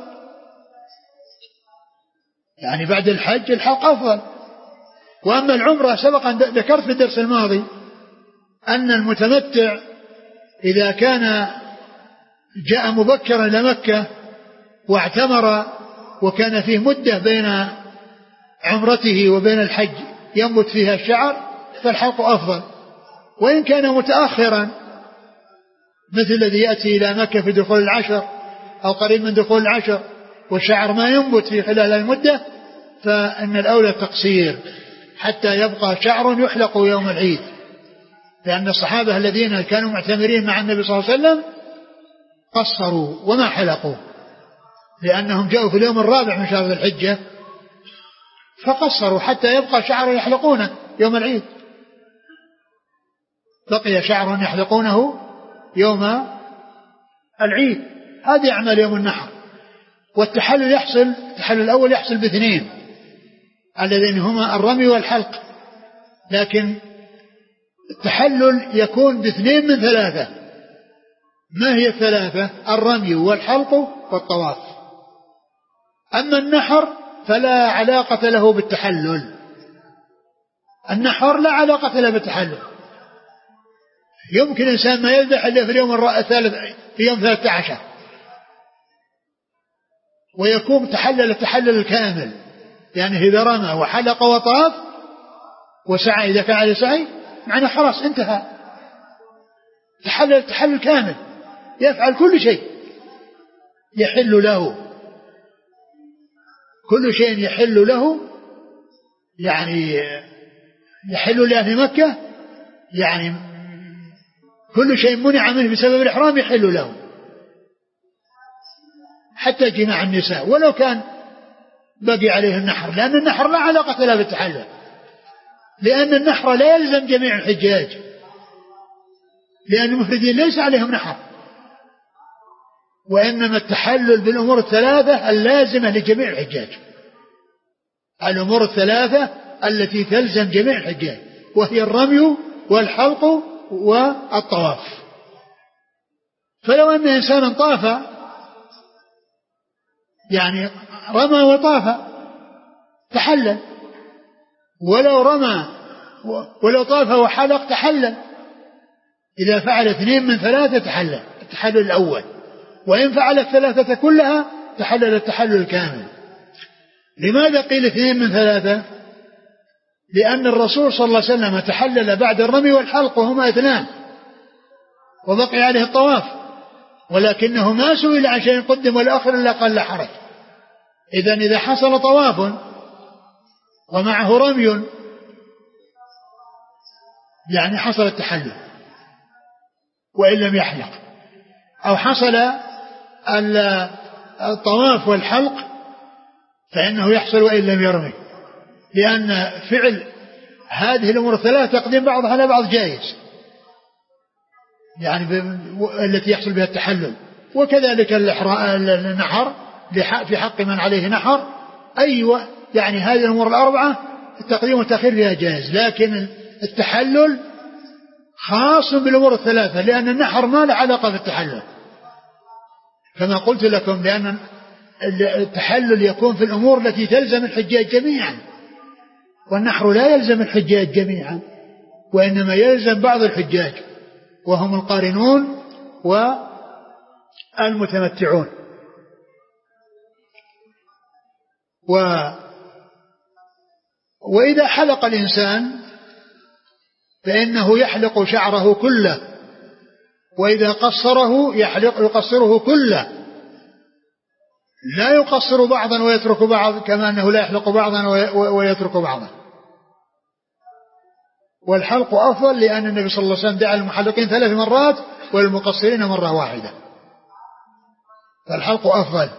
يعني بعد الحج الحلق أفضل. وأما العمرة سبق أن ذكرت في الدرس الماضي أن المتمتع إذا كان جاء مبكرا إلى مكة واعتمر وكان فيه مدة بين عمرته وبين الحج ينبت فيها الشعر فالحلق أفضل. وإن كان متأخرا مثل الذي يأتي إلى مكة في دخول العشر أو قريب من دخول العشر والشعر ما ينبت في خلال المدة، فإن الأولى التقصير حتى يبقى شعر يحلق يوم العيد، لأن الصحابة الذين كانوا معتمرين مع النبي صلى الله عليه وسلم قصروا وما حلقوا، لأنهم جاءوا في اليوم الرابع من شهر الحجة فقصروا حتى يبقى شعر يحلقونه يوم العيد، بقي شعر يحلقونه يوم العيد. هذه أعمال يوم النحر. والتحلل يحصل التحلل الأول يحصل باثنين الذين هما الرمي والحلق، لكن التحلل يكون باثنين من ثلاثة. ما هي الثلاثة؟ الرمي والحلق والطواف. أما النحر فلا علاقة له بالتحلل، النحر لا علاقة له بالتحلل. يمكن إنسان ما يذبح إلا في اليوم الثالث في يوم ثلاثة عشر ويكون تحلل التحلل الكامل، يعني إذا رمى وحلق وطاف وسعى إذا كان عليه سعي معنى خلاص انتهى، تحلل التحلل كامل، يفعل كل شيء يحل له، كل شيء يحل له، يعني يحل لأهل مكة، يعني كل شيء منع منه بسبب الإحرام يحل له، حتى جماع النساء ولو كان بقي عليه النحر، لأن النحر لا علاقة له بالتحلل، لأن النحر لا يلزم جميع الحجاج، لأن المفردين ليس عليهم نحر، وإنما التحلل بالأمور الثلاثة اللازمة لجميع الحجاج، الأمور الثلاثة التي تلزم جميع الحجاج، وهي الرمي والحلق والطواف. فلو أن إنسانا طاف، يعني رمى وطاف تحلل، ولو رمى ولو طاف وحلق تحلل. إذا فعل اثنين من ثلاثة تحلل التحلل الأول، وإن فعل الثلاثة كلها تحلل التحلل الكامل. لماذا قيل اثنين من ثلاثة؟ لأن الرسول صلى الله عليه وسلم تحلل بعد الرمي والحلق وهما اثنان، وبقي عليه الطواف، ولكنه ما سئل عن شيء قدم والآخر إلا قال لا حرج. إذن إذا حصل طواف ومعه رمي يعني حصل التحلل وإن لم يحلق، أو حصل الطواف والحلق فإنه يحصل وإن لم يرمي، لأن فعل هذه الأمور الثلاثة تقديم بعضها على بعض جائز، يعني التي يحصل بها التحلل. وكذلك النحر في حق من عليه نحر، أيوة يعني هذه الأمور الأربعة التقديم والتأخير فيها جائز، لكن التحلل خاص بالأمور الثلاثة، لأن النحر ما له علاقة بالتحلل كما قلت لكم، لأن التحلل يكون في الأمور التي تلزم الحجاج جميعا، والنحر لا يلزم الحجاج جميعا، وإنما يلزم بعض الحجاج وهم القارنون والمتمتعون. و وإذا حلق الإنسان فإنه يحلق شعره كله، وإذا قصره يحلق يقصره كله، لا يقصر بعضا ويترك بعض، كما أنه لا يحلق بعضا ويترك بعضا. والحلق أفضل، لأن النبي صلى الله عليه وسلم دعا المحلقين ثلاث مرات والمقصرين مرة واحدة، فالحلق أفضل.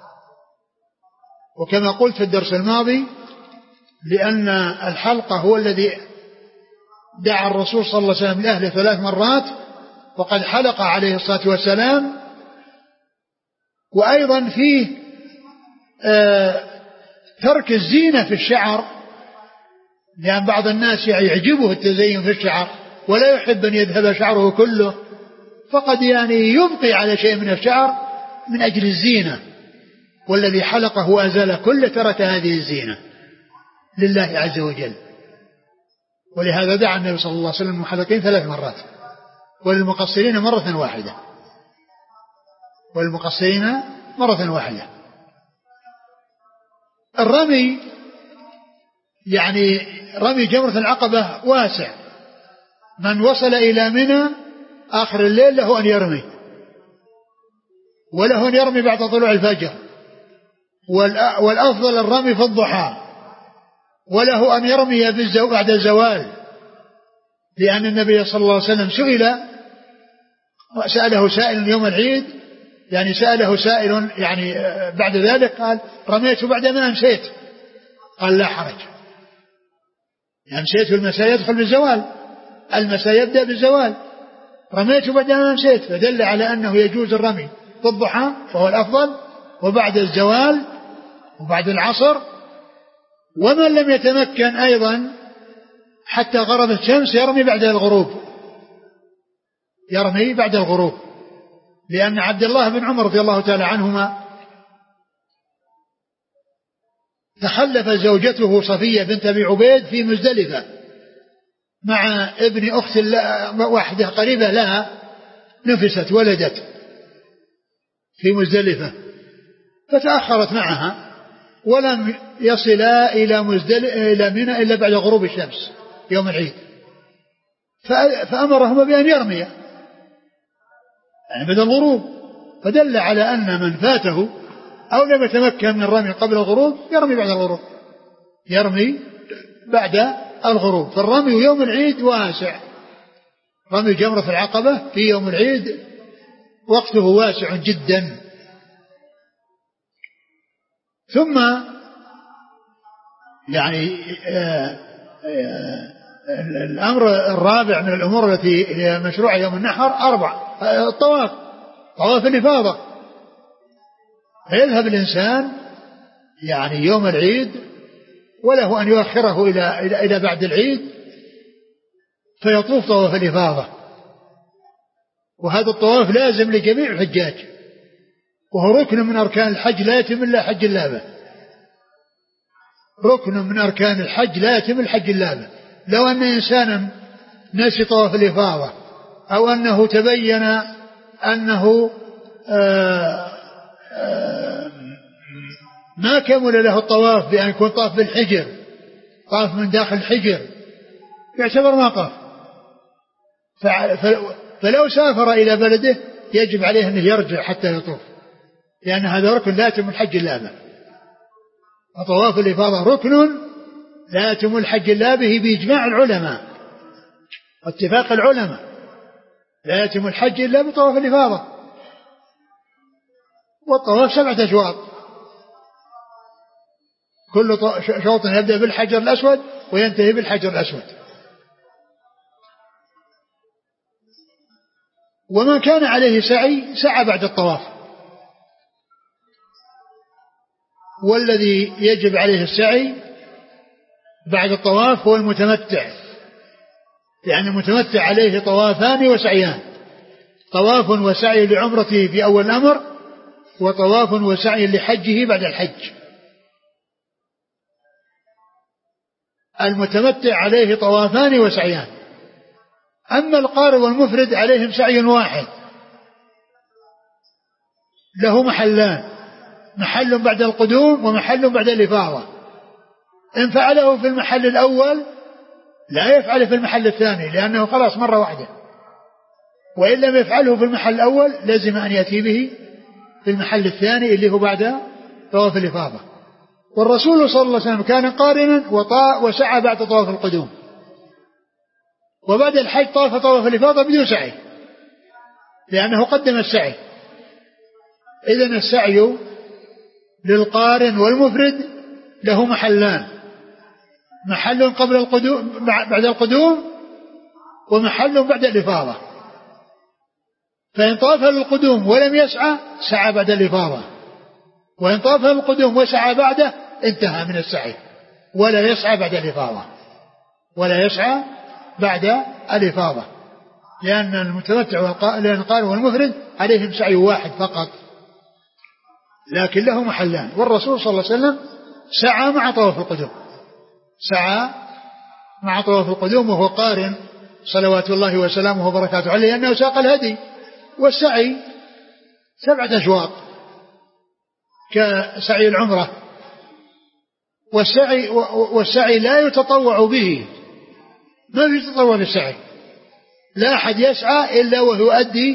وكما قلت في الدرس الماضي، لأن الحلق هو الذي دعا الرسول صلى الله عليه وسلم لأهله ثلاث مرات، وقد حلق عليه الصلاة والسلام. وأيضا فيه آه ترك الزينة في الشعر، لأن بعض الناس يعجبه التزين في الشعر ولا يحب أن يذهب شعره كله، فقد يعني يبقي على شيء من الشعر من أجل الزينة، والذي حلقه وأزال كله ترك هذه الزينة لله عز وجل. ولهذا دعا النبي صلى الله عليه وسلم المحلقين ثلاث مرات والمقصرين مرة واحدة والمقصرين مرة واحدة. الرمي يعني رمي جمرة العقبة واسع، من وصل إلى منى آخر الليل له أن يرمي، وله أن يرمي بعد طلوع الفجر، والأفضل الرمي في الضحى، وله أن يرمي بعد الزوال، لأن النبي صلى الله عليه وسلم سئل سأله سائل يوم العيد، يعني سأله سائل يعني بعد ذلك قال رميت بعد ما أمسيت، قال لا حرج، أمسيت المساء يدخل بالزوال، المساء يبدأ بالزوال، رميت بعد ما أمسيت، فدل على أنه يجوز الرمي في الضحى فهو الأفضل، وبعد الزوال وبعد العصر. ومن لم يتمكن أيضا حتى غربت الشمس يرمي بعد الغروب، يرمي بعد الغروب، لأن عبد الله بن عمر رضي الله تعالى عنهما تخلف زوجته صفية بنت أبي عبيد في مزدلفة مع ابن أخت واحدة قريبة لها نفست ولدت في مزدلفة، فتأخرت معها ولم يصلا إلى مزدلفة إلى منى إلا بعد غروب الشمس يوم العيد، فأمرهما بأن يرمي يعني بعد الغروب، فدل على أن من فاته أو لم يتمكن من الرمي قبل الغروب يرمي بعد الغروب، يرمي بعد الغروب. فالرمي يوم العيد واسع، رمي جمرة العقبة في يوم العيد وقته واسع جدا. ثم يعني آآ آآ الأمر الرابع من الأمور التي هي مشروعة يوم النحر أربع: الطواف، طواف الإفاضة، فيذهب الإنسان يعني يوم العيد وله أن يؤخره إلى إلى بعد العيد فيطوف طواف الإفاضة، وهذا الطواف لازم لجميع الحجاج، وهو ركن من أركان الحج لا يتم إلا حج اللابة، ركن من أركان الحج لا يتم الحج اللابة، لو أن إنسانا نسي طواف الإفاضة أو أنه تبين أنه آآ آآ ما كمل له الطواف بأن يكون طاف بالحجر، طاف من داخل الحجر، يعتبر ما طاف. فلو سافر إلى بلده يجب عليه أن يرجع حتى يطوف، لأن هذا ركن لا يتم الحج إلا به. وطواف الإفاضة ركن لا يتم الحج إلا به بإجماع العلماء واتفاق العلماء، لا يتم الحج إلا بطواف الإفاضة. والطواف سبعة أشواط، كل شوط يبدأ بالحجر الأسود وينتهي بالحجر الأسود. ومن كان عليه سعي سعى بعد الطواف، والذي يجب عليه السعي بعد الطواف هو المتمتع، لأن المتمتع عليه طوافان وسعيان، طواف وسعي لعمرته في أول الأمر، وطواف وسعي لحجه بعد الحج. المتمتع عليه طوافان وسعيان، أما القارن والمفرد عليهم سعي واحد له محلان، محل بعد القدوم ومحل بعد الإفاضة. إن فعله في المحل الأول لا يفعله في المحل الثاني لأنه خلاص مرة واحدة، وإن لم يفعله في المحل الأول لازم أن يأتي به في المحل الثاني اللي هو بعد طواف الإفاضة. والرسول صلى الله عليه وسلم كان قارنا وسعى بعد طواف القدوم، وبعد الحج طاف طواف الإفاضة بدون سعي لأنه قدم السعي. إذن السعي للقارن والمفرد له محلان، محل قبل القدوم بعد القدوم ومحل بعد الإفاضة. فإن طاف للقدوم ولم يسعى سعى بعد الإفاضة، وإن طاف للقدوم وسعى بعده انتهى من السعي ولا يسعى بعد الإفاضة، ولا يسعى بعد الإفاضة، لأن المتمتع والقارن والمفرد عليهم سعي واحد فقط لكن له محلان. والرسول صلى الله عليه وسلم سعى مع طواف القدوم، سعى مع طواف القدوم وهو قارن صلوات الله وسلامه وبركاته عليه، لأنه ساق الهدي. والسعي سبعة أشواط كسعي العمرة، والسعي, والسعي لا يتطوع به، ما في تطوع بالسعي، لا أحد يسعى إلا وهو يؤدي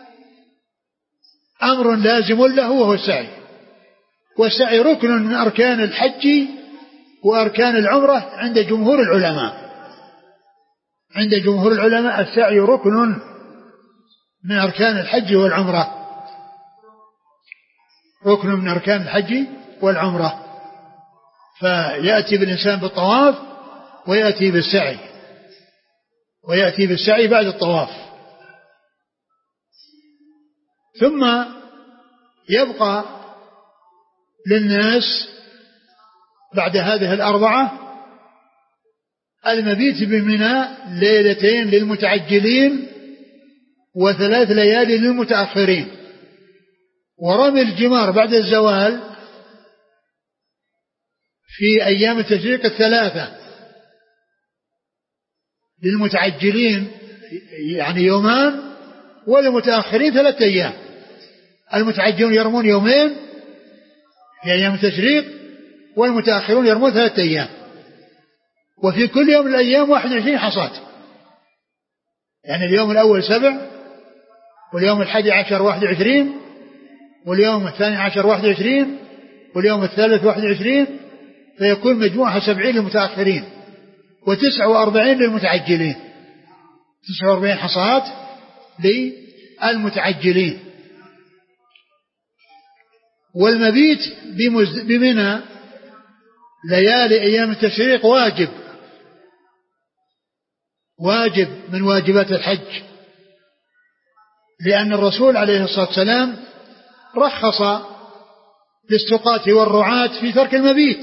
أمر لازم له وهو السعي. والسعي ركن من أركان الحج وأركان العمرة عند جمهور العلماء، عند جمهور العلماء السعي ركن من أركان الحج والعمرة، ركن من أركان الحج والعمرة. فيأتي بالإنسان بالطواف ويأتي بالسعي، ويأتي بالسعي بعد الطواف. ثم يبقى للناس بعد هذه الأربعة المبيت بمنى ليلتين للمتعجلين وثلاث ليالي للمتأخرين، ورمي الجمار بعد الزوال في أيام التشريق الثلاثة للمتعجلين يعني يومان، وللمتأخرين ثلاثة أيام. المتعجلون يرمون يومين في أيام التشريق، والمتأخرون يرمون ثلاثة أيام، وفي كل يوم من الأيام واحد وعشرين حصاة، يعني اليوم الأول سبع، واليوم الحادي عشر واحد وعشرين، واليوم الثاني عشر واحد وعشرين، واليوم الثالث واحد وعشرين، فيكون مجموعها سبعين للمتأخرين وتسعة وأربعين للمتعجلين، تسعة وأربعين حصاة للمتعجلين. والمبيت بمنى ليالي أيام التشريق واجب، واجب من واجبات الحج، لأن الرسول عليه الصلاة والسلام رخص للسقاة والرعاة في ترك المبيت،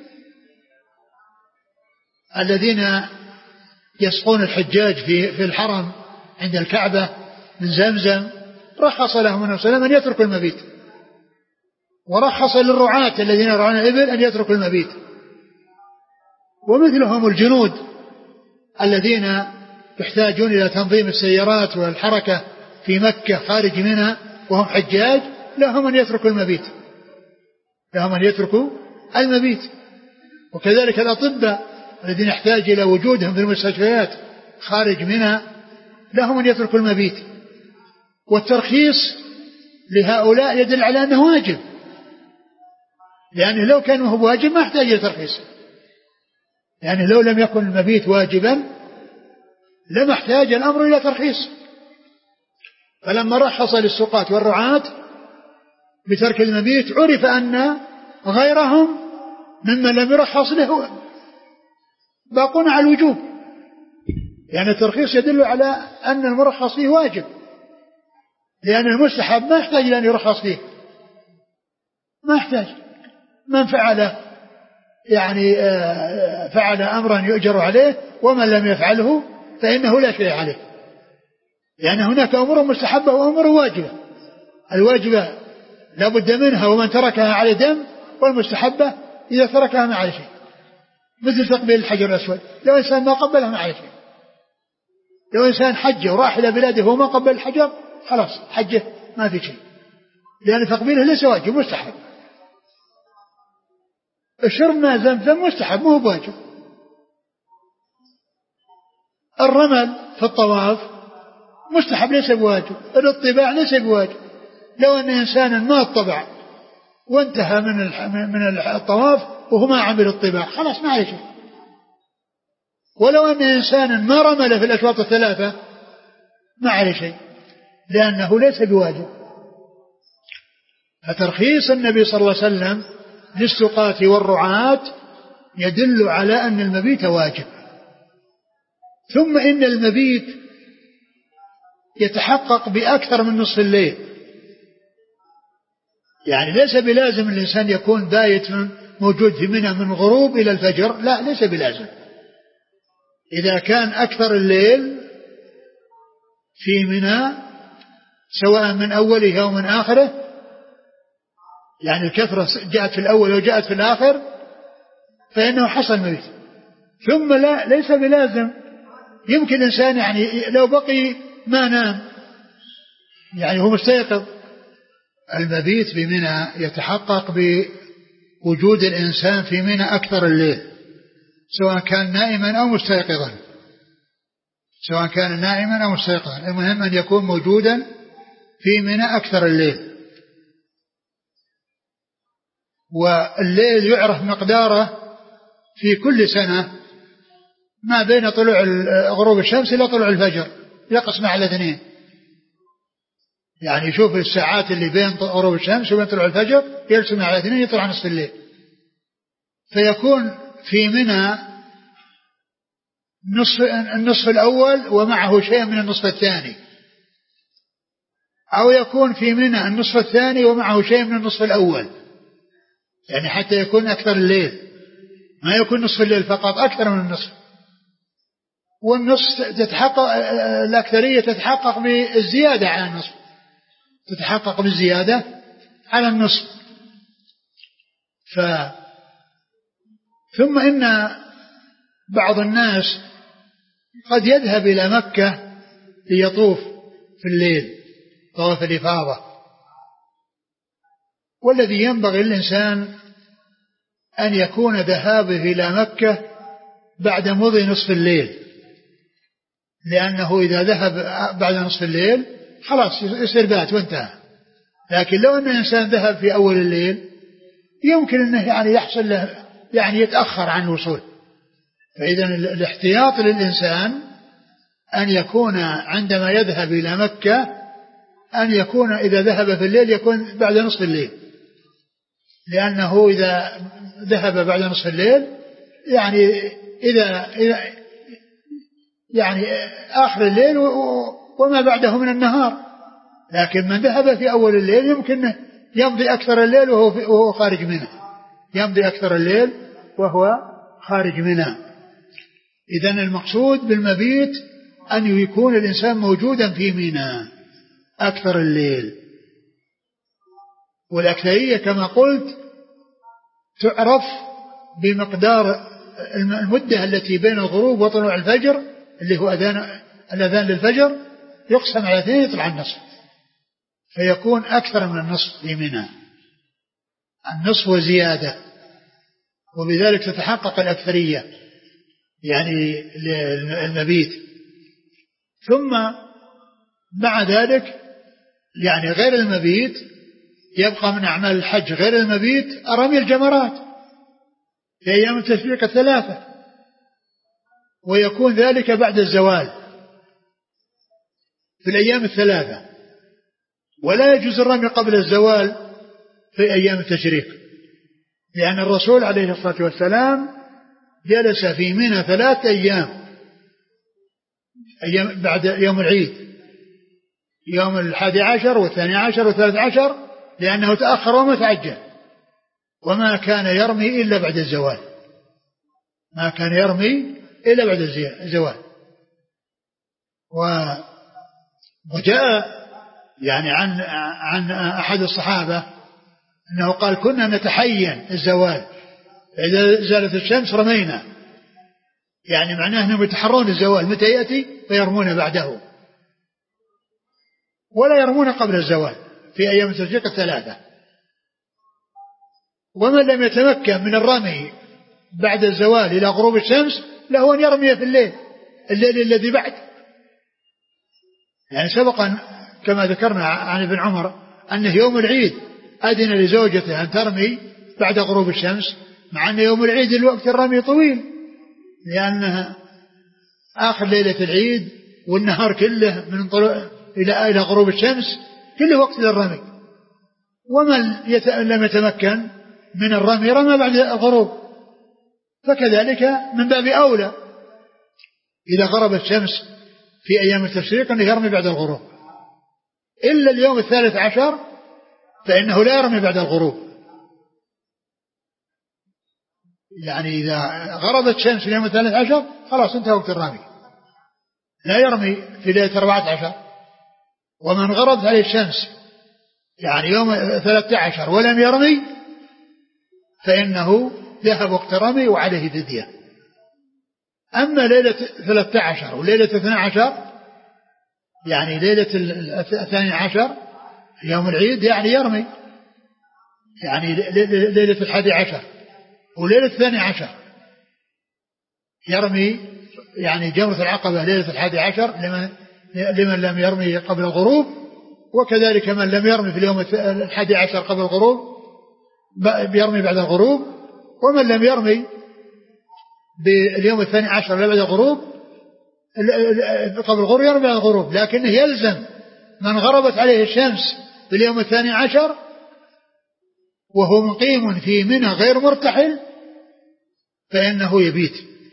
الذين يسقون الحجاج في في الحرم عند الكعبة من زمزم، رخص لهم النبي صلى الله عليه وسلم أن يتركوا المبيت، ورخص للرعاة الذين يرعون الإبل أن يتركوا المبيت، ومثلهم الجنود الذين يحتاجون إلى تنظيم السيارات والحركة في مكة خارج منها وهم حجاج، لهم أن يتركوا المبيت لهم أن يتركوا المبيت وكذلك الأطباء الذين يحتاج إلى وجودهم في المستشفيات خارج منها لهم أن يتركوا المبيت. والترخيص لهؤلاء يدل على أنه واجب، لأنه لو كان هو واجب ما يحتاج إلى ترخيص، يعني لو لم يكن المبيت واجبا لما احتاج الأمر إلى ترخيص. فلما رخص للسقاة والرعاة بترك المبيت عرف أن غيرهم ممن لم يرخص له باقون على الوجوب، يعني الترخيص يدل على أن المرخص فيه واجب، لأن المستحب ما يحتاج إلى أن يرخص فيه، ما يحتاج. من فعل يعني فعل أمرا يؤجر عليه، ومن لم يفعله فإنه لا شيء عليه، لأن هناك أمور مستحبة وأمور واجبة. الواجبة لا بد منها ومن تركها عليه دم، والمستحبة إذا تركها ما عليه شيء، مثل تقبيل الحجر الأسود، لو إنسان ما قبلها ما عليه شيء. لو إنسان حج وراح إلى بلاده وما قبل الحجر خلاص حجه ما في شيء، لأن تقبيله ليس واجب، مستحب. الشرب ماء زمزم مستحب مو بواجب. الرمل في الطواف مستحب ليس بواجب. الاطباع ليس بواجب. لو أن إنسانا ما اطبع وانتهى من من الطواف وهو ما عمل الطباع خلاص ما عليه شيء. ولو أن إنسانا ما رمل في الأشواط الثلاثة ما عليه شيء، لأنه ليس بواجب. فترخيص النبي صلى الله عليه وسلم للسقاة والرعاة يدل على أن المبيت واجب. ثم إن المبيت يتحقق بأكثر من نصف الليل، يعني ليس بلازم الإنسان يكون بايت موجود في منى من غروب إلى الفجر، لا ليس بلازم. إذا كان أكثر الليل في منى سواء من أوله أو من آخره، يعني الكثرة جاءت في الأول وجاءت في الآخر، فإنه حصل مبيت. ثم لا ليس بلازم، يمكن إنسان يعني لو بقي ما نام يعني هو مستيقظ. المبيت بمنى يتحقق بوجود الإنسان في منى أكثر الليل، سواء كان نائما أو مستيقظا سواء كان نائما أو مستيقظا المهم أن يكون موجودا في منى أكثر الليل. والليل يعرف مقداره في كل سنة ما بين طلوع غروب الشمس إلى طلوع الفجر، يقسم على اثنين، يعني يشوف الساعات اللي بين غروب الشمس وبين طلوع الفجر يقسم على اثنين يطلع نصف الليل. فيكون في منى نصف النصف الأول ومعه شيء من النصف الثاني، أو يكون في منى النصف الثاني ومعه شيء من النصف الأول، يعني حتى يكون أكثر الليل، ما يكون نصف الليل فقط، أكثر من النصف. والنصف تتحقق الأكثرية تتحقق بالزيادة على النصف، تتحقق بالزيادة على النصف. ف ثم إن بعض الناس قد يذهب إلى مكة ليطوف في الليل طواف الإفاضة، والذي ينبغي للإنسان أن يكون ذهابه إلى مكة بعد مضي نصف الليل، لأنه إذا ذهب بعد نصف الليل خلاص يصير بات وانتهى. لكن لو أن الإنسان ذهب في أول الليل يمكن أنه يعني يحصل له يعني يتأخر عن الوصول. فإذا الاحتياط للإنسان أن يكون عندما يذهب إلى مكة أن يكون إذا ذهب في الليل يكون بعد نصف الليل، لأنه إذا ذهب بعد نصف الليل يعني إذا, إذا يعني آخر الليل وما بعده من النهار. لكن من ذهب في أول الليل يمكن يمضي أكثر الليل وهو خارج منه، يمضي أكثر الليل وهو خارج منه. إذن المقصود بالمبيت أن يكون الإنسان موجودا في منى أكثر الليل. والأكثرية كما قلت تعرف بمقدار المدة التي بين الغروب وطلوع الفجر اللي هو أذان الأذان للفجر يقسم على اثنين يطلع النصف، فيكون أكثر من النصف في منى، النصف وزيادة، وبذلك تتحقق الأكثرية يعني المبيت. ثم مع ذلك يعني غير المبيت يبقى من أعمال الحج غير المبيت رمي الجمرات في أيام التشريق الثلاثة، ويكون ذلك بعد الزوال في الأيام الثلاثة، ولا يجوز الرمي قبل الزوال في أيام التشريق، لأن الرسول عليه الصلاة والسلام جلس في منى ثلاثة أيام، أيام بعد يوم العيد، يوم الحادي عشر والثاني عشر والثالث عشر، لأنه تأخر وما تعجل، وما كان يرمي إلا بعد الزوال، ما كان يرمي إلا بعد الزوال. وجاء يعني عن عن أحد الصحابة أنه قال كنا نتحين الزوال، إذا زالت الشمس رمينا، يعني معناه أنهم يتحرون الزوال متى يأتي فيرمون بعده، ولا يرمون قبل الزوال في أيام التشريق الثلاثة. ومن لم يتمكن من الرمي بعد الزوال إلى غروب الشمس له أن يرمي في الليل الليل الذي بعد. يعني سبقا كما ذكرنا عن ابن عمر أنه يوم العيد أذن لزوجته أن ترمي بعد غروب الشمس، مع أن يوم العيد الوقت الرمي طويل، لأنها آخر ليلة العيد والنهار كله من طلوع إلى إلى غروب الشمس كله وقت للرمي. ومن لم يتمكن من الرمي رمى بعد الغروب، فكذلك من باب أولى إذا غربت الشمس في أيام التشريق أنه يرمي بعد الغروب، إلا اليوم الثالث عشر فإنه لا يرمي بعد الغروب. يعني إذا غربت الشمس في اليوم الثالث عشر خلاص انتهى وقت الرمي، لا يرمي في ليلة الرابعة عشر. ومن غربت عليه الشمس يعني يوم ثلاثة عشر ولم يرمي فإنه ذهب وقت رمي وعليه فدية. أما ليلة ثلاثة عشر وليلة اثنى عشر يعني ليلة الثاني عشر يوم العيد يعني يرمي، يعني ليلة الحادي عشر وليلة الثاني عشر يرمي، يعني جمرة العقبة ليلة الحادي عشر لمن, لمن لم يرمي قبل الغروب، وكذلك من لم يرمي في اليوم الحادي عشر قبل الغروب بيرمي بعد الغروب، ومن لم يرمي باليوم الثاني عشر بعد الغروب قبل الغروب يرمي بعد الغروب. لكنه يلزم من غربت عليه الشمس في اليوم الثاني عشر وهو مقيم في منى غير مرتحل فإنه يبيت.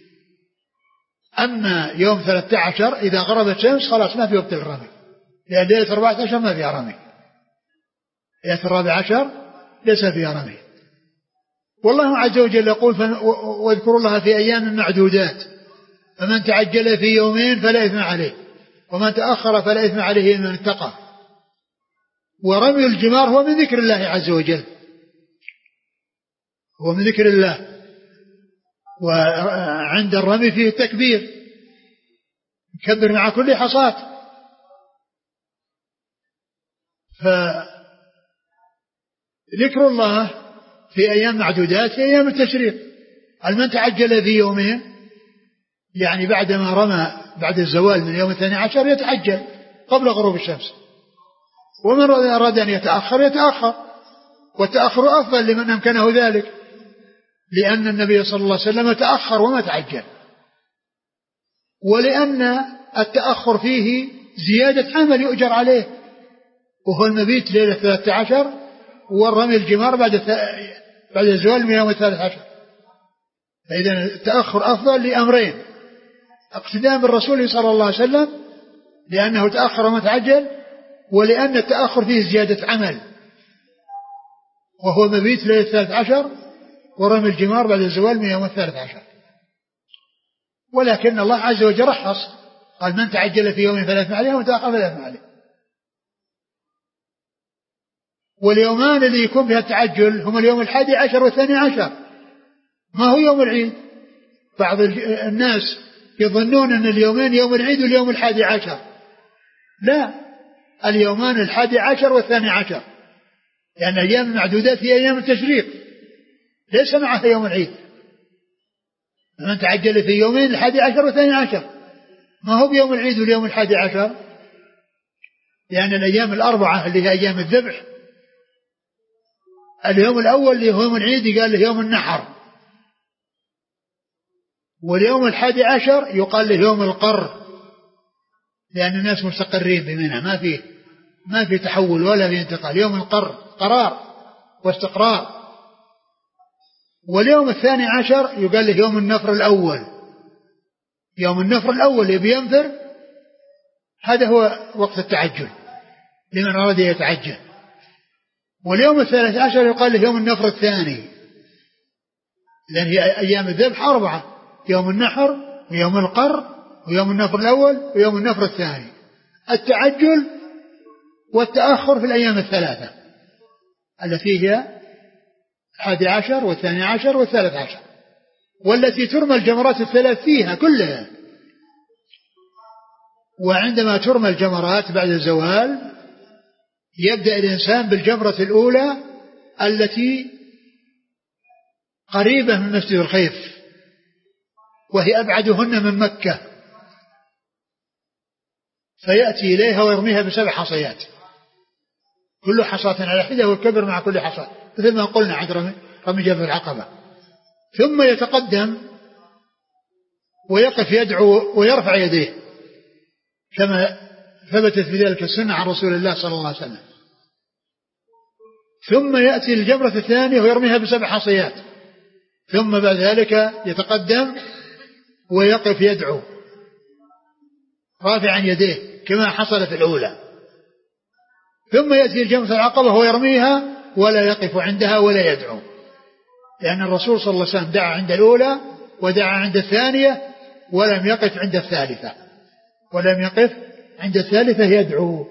أما يوم ثلاثة عشر إذا غربت الشمس خلاص ما في وقت الرمي، لأن ليلة أربعة عشر ما فيها رمي، ليلة الرابع عشر ليس فيها رمي. والله عز وجل يقول واذكروا الله في أيام معدودات، فمن تعجل في يومين فلا إثم عليه ومن تأخر فلا إثم عليه من اتقى. ورمي الجمار هو من ذكر الله عز وجل، هو من ذكر الله، وعند الرمي فيه التكبير، يكبر مع كل حصاة. فذكر الله في أيام معدودات في أيام التشريق. من تعجل في يومين يعني بعدما رمى بعد الزوال من يوم الثاني عشر يتعجل قبل غروب الشمس، ومن أراد أن يتأخر يتأخر، والتأخر أفضل لمن أمكنه ذلك، لأن النبي صلى الله عليه وسلم تأخر وما تعجل، ولأن التأخر فيه زيادة عمل يؤجر عليه، وهو المبيت ليلة ثلاثة عشر والرمي الجمار بعد بعد الزوال من يوم الثالث عشر. فإذا التأخر أفضل لأمرين: اقتداء بالرسول صلى الله عليه وسلم لأنه تأخر وما تعجل، ولأن التأخر فيه زيادة عمل وهو مبيت ليلة الثالث عشر ورمي الجمار بعد الزوال من يوم الثالث عشر. ولكن الله عز وجل رخص، قال من تعجل في يوم فلا إثم عليه ومن تأخر فلا إثم عليه. واليومان اللي يكون فيها التعجل هم اليوم الحادي عشر والثاني عشر، ما هو يوم العيد، بعض الناس يظنون أن اليومين يوم العيد واليوم الحادي عشر، لا، اليومان الحادي عشر والثاني عشر، لأن أيام المعدودات هي أيام التشريق ليس معها يوم العيد. فمن تعجل في يومين الحادي عشر والثاني عشر ما هو بيوم العيد واليوم الحادي عشر، لأن الأيام الأربعة اللي هي أيام الذبح، اليوم الأول اللي هو يوم العيد قال له يوم النحر، واليوم الحادي عشر يقال له يوم القر، لأن الناس مستقرين بمنى، ما فيه ما في تحول ولا في انتقال، يوم القر قرار واستقرار. واليوم الثاني عشر يقال له يوم النفر الأول، يوم النفر الأول اللي بينفر هذا هو وقت التعجل لمن أراد يتعجل. واليوم الثالث عشر يقال له يوم النفر الثاني، لأن هي أيام الذبح أربعة، يوم النحر ويوم القر ويوم النفر الأول ويوم النفر الثاني. التعجل والتأخر في الأيام الثلاثة التي هي الحادي عشر والثاني عشر والثالث عشر، والتي ترمى الجمرات الثلاث فيها كلها. وعندما ترمى الجمرات بعد الزوال يبدأ الإنسان بالجمرة الأولى التي قريبة من مسجد الخيف، وهي أبعدهن من مكة، فيأتي إليها ويرميها بسبع حصيات، كل حصاة على حدة والكبر مع كل حصاة، مثل ما قلنا عند رمي, رمي جبل العقبة. ثم يتقدم ويقف يدعو ويرفع يديه كما ثبتت في ذلك السنة عن رسول الله صلى الله عليه وسلم. ثم يأتي الجمرة الثانية ويرميها بسبع حصيات، ثم بعد ذلك يتقدم ويقف يدعو رافعا يديه كما حصل في الأولى. ثم يأتي الجمرة العقبة ويرميها ولا يقف عندها ولا يدعو، لأن الرسول صلى الله عليه وسلم دعا عند الأولى ودعا عند الثانية ولم يقف عند الثالثة، ولم يقف عند الثالثة يدعو.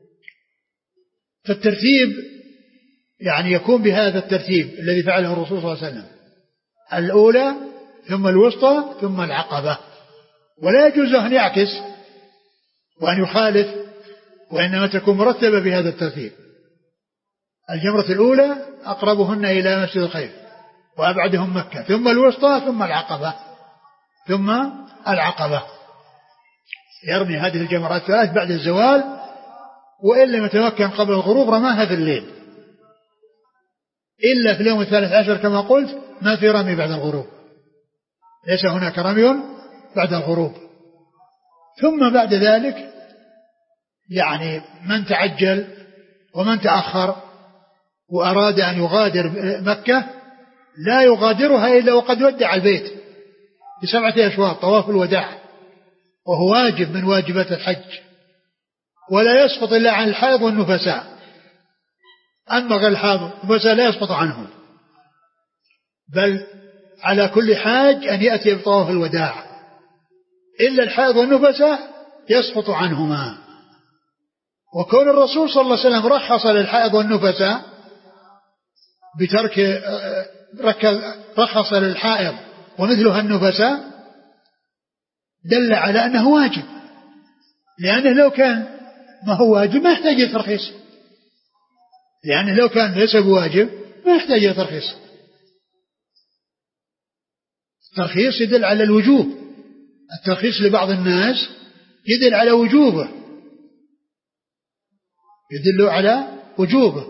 فالترتيب يعني يكون بهذا الترتيب الذي فعله الرسول صلى الله عليه وسلم، الأولى ثم الوسطى ثم العقبة، ولا يجوز أن يعكس وأن يخالف، وإنما تكون مرتبة بهذا الترتيب. الجمرة الأولى أقربهن إلى مسجد الخيف وأبعدهم مكة، ثم الوسطى ثم العقبة ثم العقبة. يرمي هذه الجمرات الثلاث بعد الزوال، وإن لم يتمكن قبل الغروب رماها في الليل، إلا في اليوم الثالث عشر كما قلت ما في رمي بعد الغروب، ليس هناك رمي بعد الغروب. ثم بعد ذلك يعني من تعجل ومن تأخر وأراد أن يغادر مكة لا يغادرها إلا وقد ودع البيت بسبعة أشواط طواف الوداع، وهو واجب من واجبات الحج، ولا يسقط إلا عن الحائض والنفساء. أما غير الحائض والنفساء لا يسقط عنهم، بل على كل حاج أن يأتي بطواف الوداع، إلا الحائض والنفساء يسقط عنهما. وكون الرسول صلى الله عليه وسلم رخص للحائض والنفساء بترك رخص للحائض ومثلها النفساء دل على أنه واجب، لأنه لو كان ما هو واجب ما يحتاج ترخيص، لأنه لو كان ليس بواجب ما يحتاج ترخيص. الترخيص يدل على الوجوب، الترخيص لبعض الناس يدل على وجوبه، يدل على وجوبه،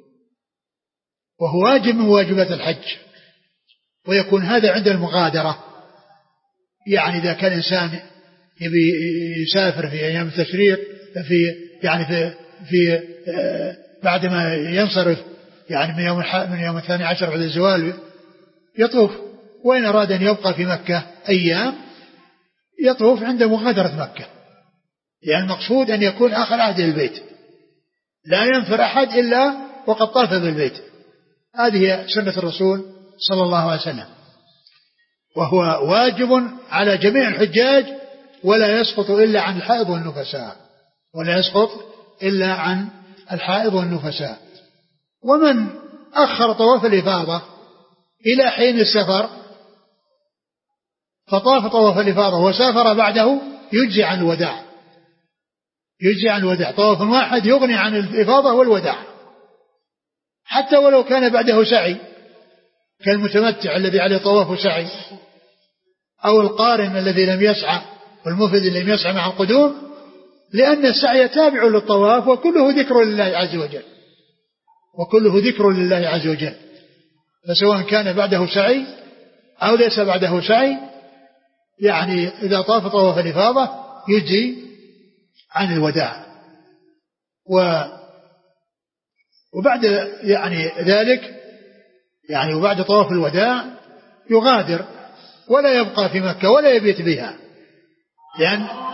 وهو واجب من واجبات الحج. ويكون هذا عند المغادرة، يعني إذا كان إنسان يبي يسافر في أيام التشريق في يعني في في بعد ما ينصرف يعني من يوم من يوم الثاني عشر بعد الزوال يطوف، وإن أراد أن يبقى في مكة أيام يطوف عند مغادرة مكة، يعني المقصود أن يكون آخر عهد البيت، لا ينفر أحد إلا وقد طاف بالبيت. هذه هي سنة الرسول صلى الله عليه وسلم، وهو واجب على جميع الحجاج، ولا يسقط إلا عن الحائض والنفساء، ولا يسقط إلا عن الحائض والنفساء. ومن أخر طواف الإفاضة إلى حين السفر فطاف طواف الإفاضة وسافر بعده يجزي عن الوداع، يجزي عن الوداع. طواف واحد يغني عن الإفاضة والوداع، حتى ولو كان بعده سعي كالمتمتع الذي عليه طواف وسعي، أو القارن الذي لم يسعى والمفرد الذي لم يسعى مع القدوم، لأن السعي تابع للطواف وكله ذكر لله عز وجل، وكله ذكر لله عز وجل. فسواء كان بعده سعي أو ليس بعده سعي، يعني إذا طاف طواف الإفاضة يجزي عن الوداع. و وبعد يعني ذلك يعني وبعد طواف الوداع يغادر ولا يبقى في مكة ولا يبيت بها، لأن